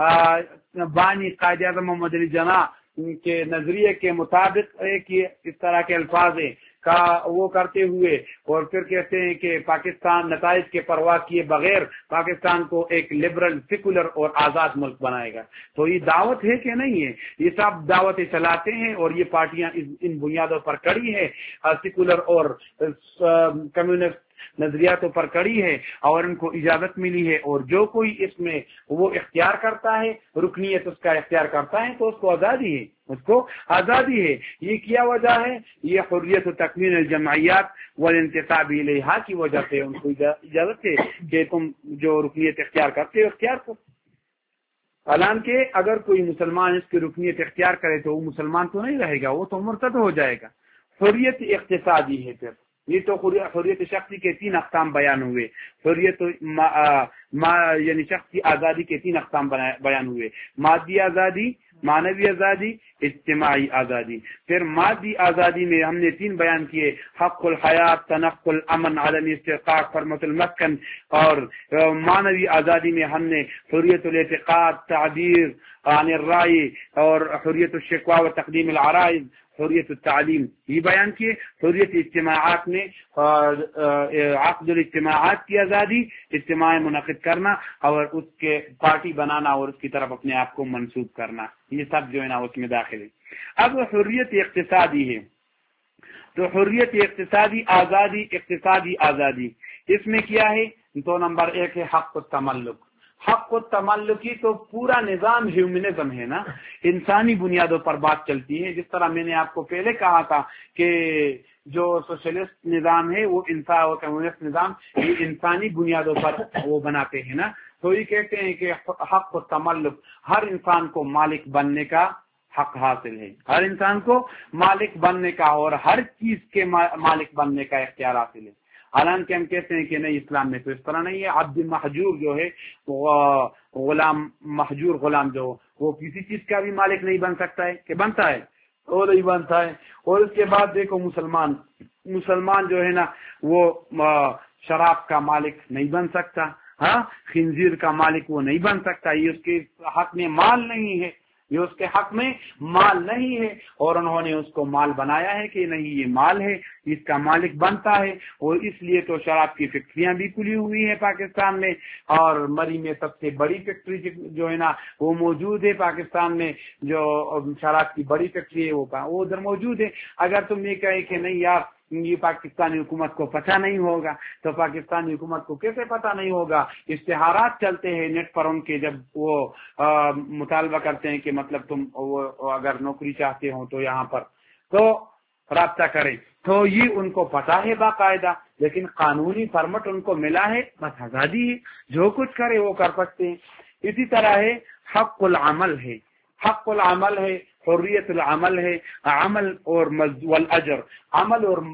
A: بانی قائد اعظم محمد علی جناح کے نظریے کے مطابق ایک اس طرح کے الفاظ ہیں کا وہ کرتے ہوئے، اور پھر کہتے ہیں کہ پاکستان نتائج کے پرواہ کیے بغیر پاکستان کو ایک لبرل، سیکولر اور آزاد ملک بنائے گا۔ تو یہ دعوت ہے کہ نہیں ہے؟ یہ سب دعوتیں چلاتے ہیں، اور یہ پارٹیاں ان بنیادوں پر کڑی ہیں، سیکولر اور کمیونسٹ نظریاتوں پر کڑی ہے اور ان کو اجازت ملی ہے، اور جو کوئی اس میں وہ اختیار کرتا ہے، رکنیت اس کا اختیار کرتا ہے، تو اس کو آزادی ہے، اس کو آزادی ہے۔ یہ کیا وجہ ہے؟ یہ حریت و تکوین الجمعیات والانتساب الیہا کی وجہ سے ان کو اجازت ہے کہ تم جو رکنیت اختیار کرتے ہو اختیار کرو۔ حالانکہ اگر کوئی مسلمان اس کی رکنیت اختیار کرے تو وہ مسلمان تو نہیں رہے گا، وہ تو مرتد ہو جائے گا۔ حریت اقتصادی ہے، پھر یہ تو حریت شخصی کے تین اقسام بیان ہوئے، حریت ما ما یعنی شخصی آزادی کے تین اقسام بیان ہوئے، مادی آزادی، معنوی آزادی، اجتماعی آزادی۔ پھر مادی آزادی میں ہم نے تین بیان کیے، حق الحیات، تنقل، امن، عدم استحقاق، حرمت المسکن، اور معنوی آزادی میں ہم نے حریت الاعتقاد، تعبیر عن الرائے، اور حریت الشکوہ و تقدیم العرائض، حریت التعلیم یہ بیان کیے۔ حریت اجتماعات میں عقد الاجتماعات کی آزادی، اجتماع منعقد کرنا اور اس کے پارٹی بنانا اور اس کی طرف اپنے آپ کو منسوب کرنا، یہ سب جو ہے نا اس میں داخل ہے۔ اب حریت اقتصادی ہے، تو حریت اقتصادی آزادی، اقتصادی آزادی اس میں کیا ہے؟ تو نمبر ایک ہے حق التملک۔ حق التملکی تو پورا نظام ہیومنزم ہے نا، انسانی بنیادوں پر بات چلتی ہے۔ جس طرح میں نے آپ کو پہلے کہا تھا کہ جو سوشلسٹ نظام ہے وہ انسان اور کمیونسٹ نظام یہ انسانی بنیادوں پر وہ بناتے ہیں نا، تو یہ کہتے ہیں کہ حق التملک، ہر انسان کو مالک بننے کا حق حاصل ہے، ہر انسان کو مالک بننے کا اور ہر چیز کے مالک بننے کا اختیار حاصل ہے۔ حالانکہ ہم کہتے ہیں کہ نہیں، اسلام میں تو اس طرح نہیں ہے۔ عبد محجور جو ہے غلام، محجور غلام جو وہ کسی چیز کا بھی مالک نہیں بن سکتا ہے، کہ بنتا ہے؟ وہ نہیں بنتا ہے۔ اور اس کے بعد دیکھو مسلمان مسلمان جو ہے نا وہ شراب کا مالک نہیں بن سکتا، ہاں خنزیر کا مالک وہ نہیں بن سکتا، یہ اس کے حق میں مال نہیں ہے، یہ اس کے حق میں مال نہیں ہے، اور انہوں نے اس کو مال بنایا ہے کہ نہیں یہ مال ہے، اس کا مالک بنتا ہے۔ اور اس لیے تو شراب کی فیکٹریاں بھی کھلی ہوئی ہیں پاکستان میں، اور مری میں سب سے بڑی فیکٹری جو ہے نا وہ موجود ہے پاکستان میں، جو شراب کی بڑی فیکٹری ہے وہ وہ ادھر موجود ہے۔ اگر تم یہ کہے کہ نہیں یار یہ پاکستانی حکومت کو پتہ نہیں ہوگا، تو پاکستانی حکومت کو کیسے پتہ نہیں ہوگا؟ اشتہارات چلتے ہیں نیٹ پر ان کے، جب وہ مطالبہ کرتے ہیں کہ مطلب تم وہ اگر نوکری چاہتے ہو تو یہاں پر تو رابطہ کریں، تو یہ ان کو پتہ ہے باقاعدہ، لیکن قانونی فرمٹ ان کو ملا ہے، بس آزادی ہے، جو کچھ کرے وہ کر سکتے ہیں۔ اسی طرح ہے حق العمل ہے، حق العمل ہے، حریت العمل ہے، عمل اور والاجر، عمل اور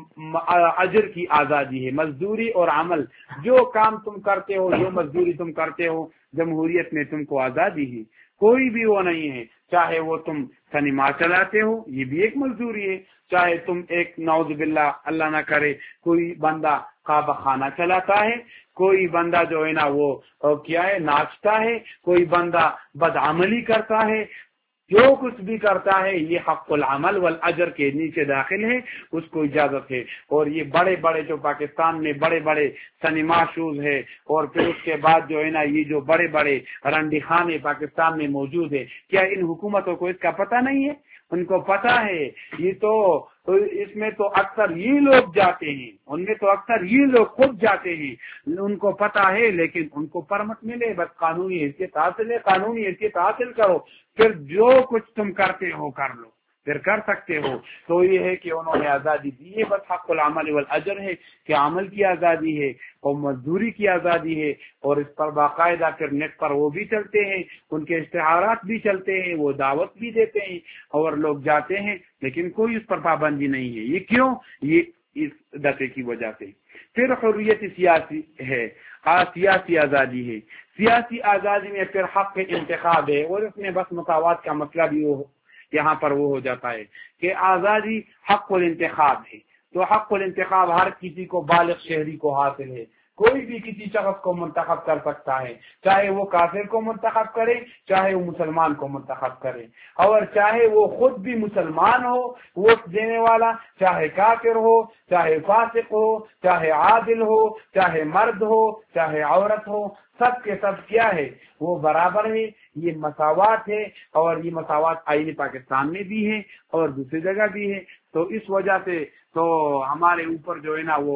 A: اجر کی آزادی ہے، مزدوری اور عمل، جو کام تم کرتے ہو، جو مزدوری تم کرتے ہو، جمہوریت میں تم کو آزادی ہے، کوئی بھی وہ نہیں ہے، چاہے وہ تم سنیما چلاتے ہو یہ بھی ایک مزدوری ہے، چاہے تم ایک نعوذ باللہ اللہ نہ کرے کوئی بندہ کعبہ خانہ چلاتا ہے، کوئی بندہ جو ہے نا وہ کیا ہے ناچتا ہے، کوئی بندہ بدعملی کرتا ہے، جو کچھ بھی کرتا ہے یہ حق العمل والاجر کے نیچے داخل ہے، اس کو اجازت ہے۔ اور یہ بڑے بڑے جو پاکستان میں بڑے بڑے سنیما شوز ہے، اور پھر اس کے بعد جو ہے نا یہ جو بڑے بڑے رنڈی خانے پاکستان میں موجود ہے، کیا ان حکومتوں کو اس کا پتہ نہیں ہے؟ ان کو پتہ ہے، یہ تو اس میں تو اکثر یہ لوگ جاتے ہیں، ان میں تو اکثر یہ لوگ خود جاتے ہیں، ان کو پتہ ہے، لیکن ان کو پرمٹ ملے، بس قانونی حیثیت حاصل ہے، قانونی حیثیت حاصل کرو، پھر جو کچھ تم کرتے ہو کر لو، پھر کر سکتے ہو۔ تو یہ ہے کہ انہوں نے آزادی دی ہے، بس حق العمل والاجر ہے کہ عمل کی آزادی ہے اور مزدوری کی آزادی ہے، اور اس پر باقاعدہ پھر نیٹ پر وہ بھی چلتے ہیں، ان کے اشتہارات بھی چلتے ہیں، وہ دعوت بھی دیتے ہیں اور لوگ جاتے ہیں، لیکن کوئی اس پر پابندی نہیں ہے۔ یہ کیوں؟ یہ اس دفعے کی وجہ سے۔ پھر حریت سیاسی ہے، سیاسی آزادی ہے، سیاسی آزادی میں پھر حق انتخاب ہے، اور اس میں بس مساوات کا مسئلہ بھی وہ یہاں پر وہ ہو جاتا ہے کہ آزادی حق الانتخاب ہے، تو حق الانتخاب ہر کسی کو بالغ شہری کو حاصل ہے، کوئی بھی کسی شخص کو منتخب کر سکتا ہے، چاہے وہ کافر کو منتخب کرے، چاہے وہ مسلمان کو منتخب کرے، اور چاہے وہ خود بھی مسلمان ہو ووٹ دینے والا، چاہے کافر ہو، چاہے فاسق ہو، چاہے عادل ہو، چاہے مرد ہو، چاہے عورت ہو، سب کے سب کیا ہے وہ برابر ہے۔ یہ مساوات ہے، اور یہ مساوات آئین پاکستان میں بھی ہے اور دوسری جگہ بھی ہے۔ تو اس وجہ سے تو ہمارے اوپر جو ہے نا وہ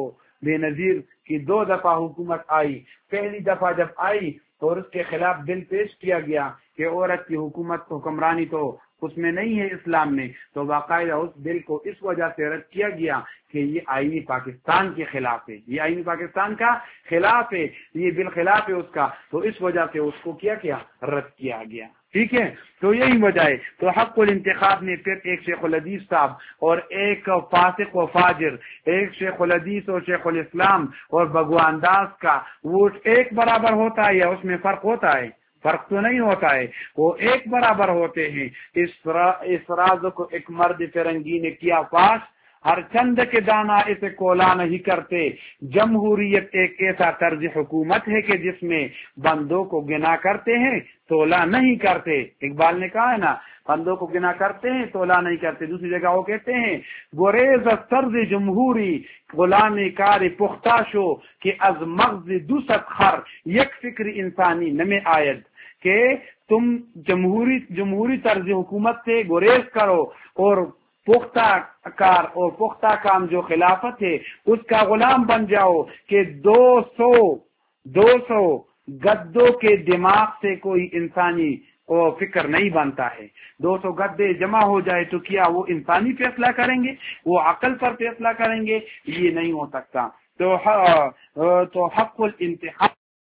A: بے نظیر کی دو دفعہ حکومت آئی. پہلی دفعہ جب آئی اور اس کے خلاف بل پیش کیا گیا کہ عورت کی حکومت حکمرانی تو اس میں نہیں ہے اسلام میں، تو باقاعدہ اس بل کو اس وجہ سے رد کیا گیا کہ یہ آئینی پاکستان کے خلاف ہے، یہ آئینی پاکستان کا خلاف ہے، یہ بل خلاف ہے اس کا، تو اس وجہ سے اس کو کیا کیا رد کیا گیا. ٹھیک ہے، تو یہی وجہ ہے. تو حق الانتخاب نے پھر ایک شیخ الحدیث صاحب اور ایک فاسق و فاجر، ایک شیخ الحدیث اور شیخ الاسلام اور بھگوان داس کا ووٹ ایک برابر ہوتا ہے یا اس میں فرق ہوتا ہے؟ فرق تو نہیں ہوتا ہے، وہ ایک برابر ہوتے ہیں. اس راز کو ایک مرد فرنگی نے کیا پاس، ہر چند کے دانا اسے کولا نہیں کرتے. جمہوریت ایک ایسا طرز حکومت ہے کہ جس میں بندوں کو گنا کرتے ہیں تولا نہیں کرتے. اقبال نے کہا ہے نا، بندوں کو گنا کرتے ہیں تولا نہیں کرتے. دوسری جگہ وہ کہتے ہیں گریز طرز جمہوری غلام کار پختہ شو کہ از مغز دوست خر یک فکر انسانی نمے آید، کہ تم جمہوری جمہوری طرز حکومت سے گریز کرو اور پختہ کار اور پختہ کام جو خلافت ہے اس کا غلام بن جاؤ کہ دو سو دو سو گدوں کے دماغ سے کوئی انسانی وہ فکر نہیں بنتا ہے. دو سو گدے جمع ہو جائے تو کیا وہ انسانی فیصلہ کریں گے؟ وہ عقل پر فیصلہ کریں گے؟ یہ نہیں ہو سکتا. تو تو حق الانتخاب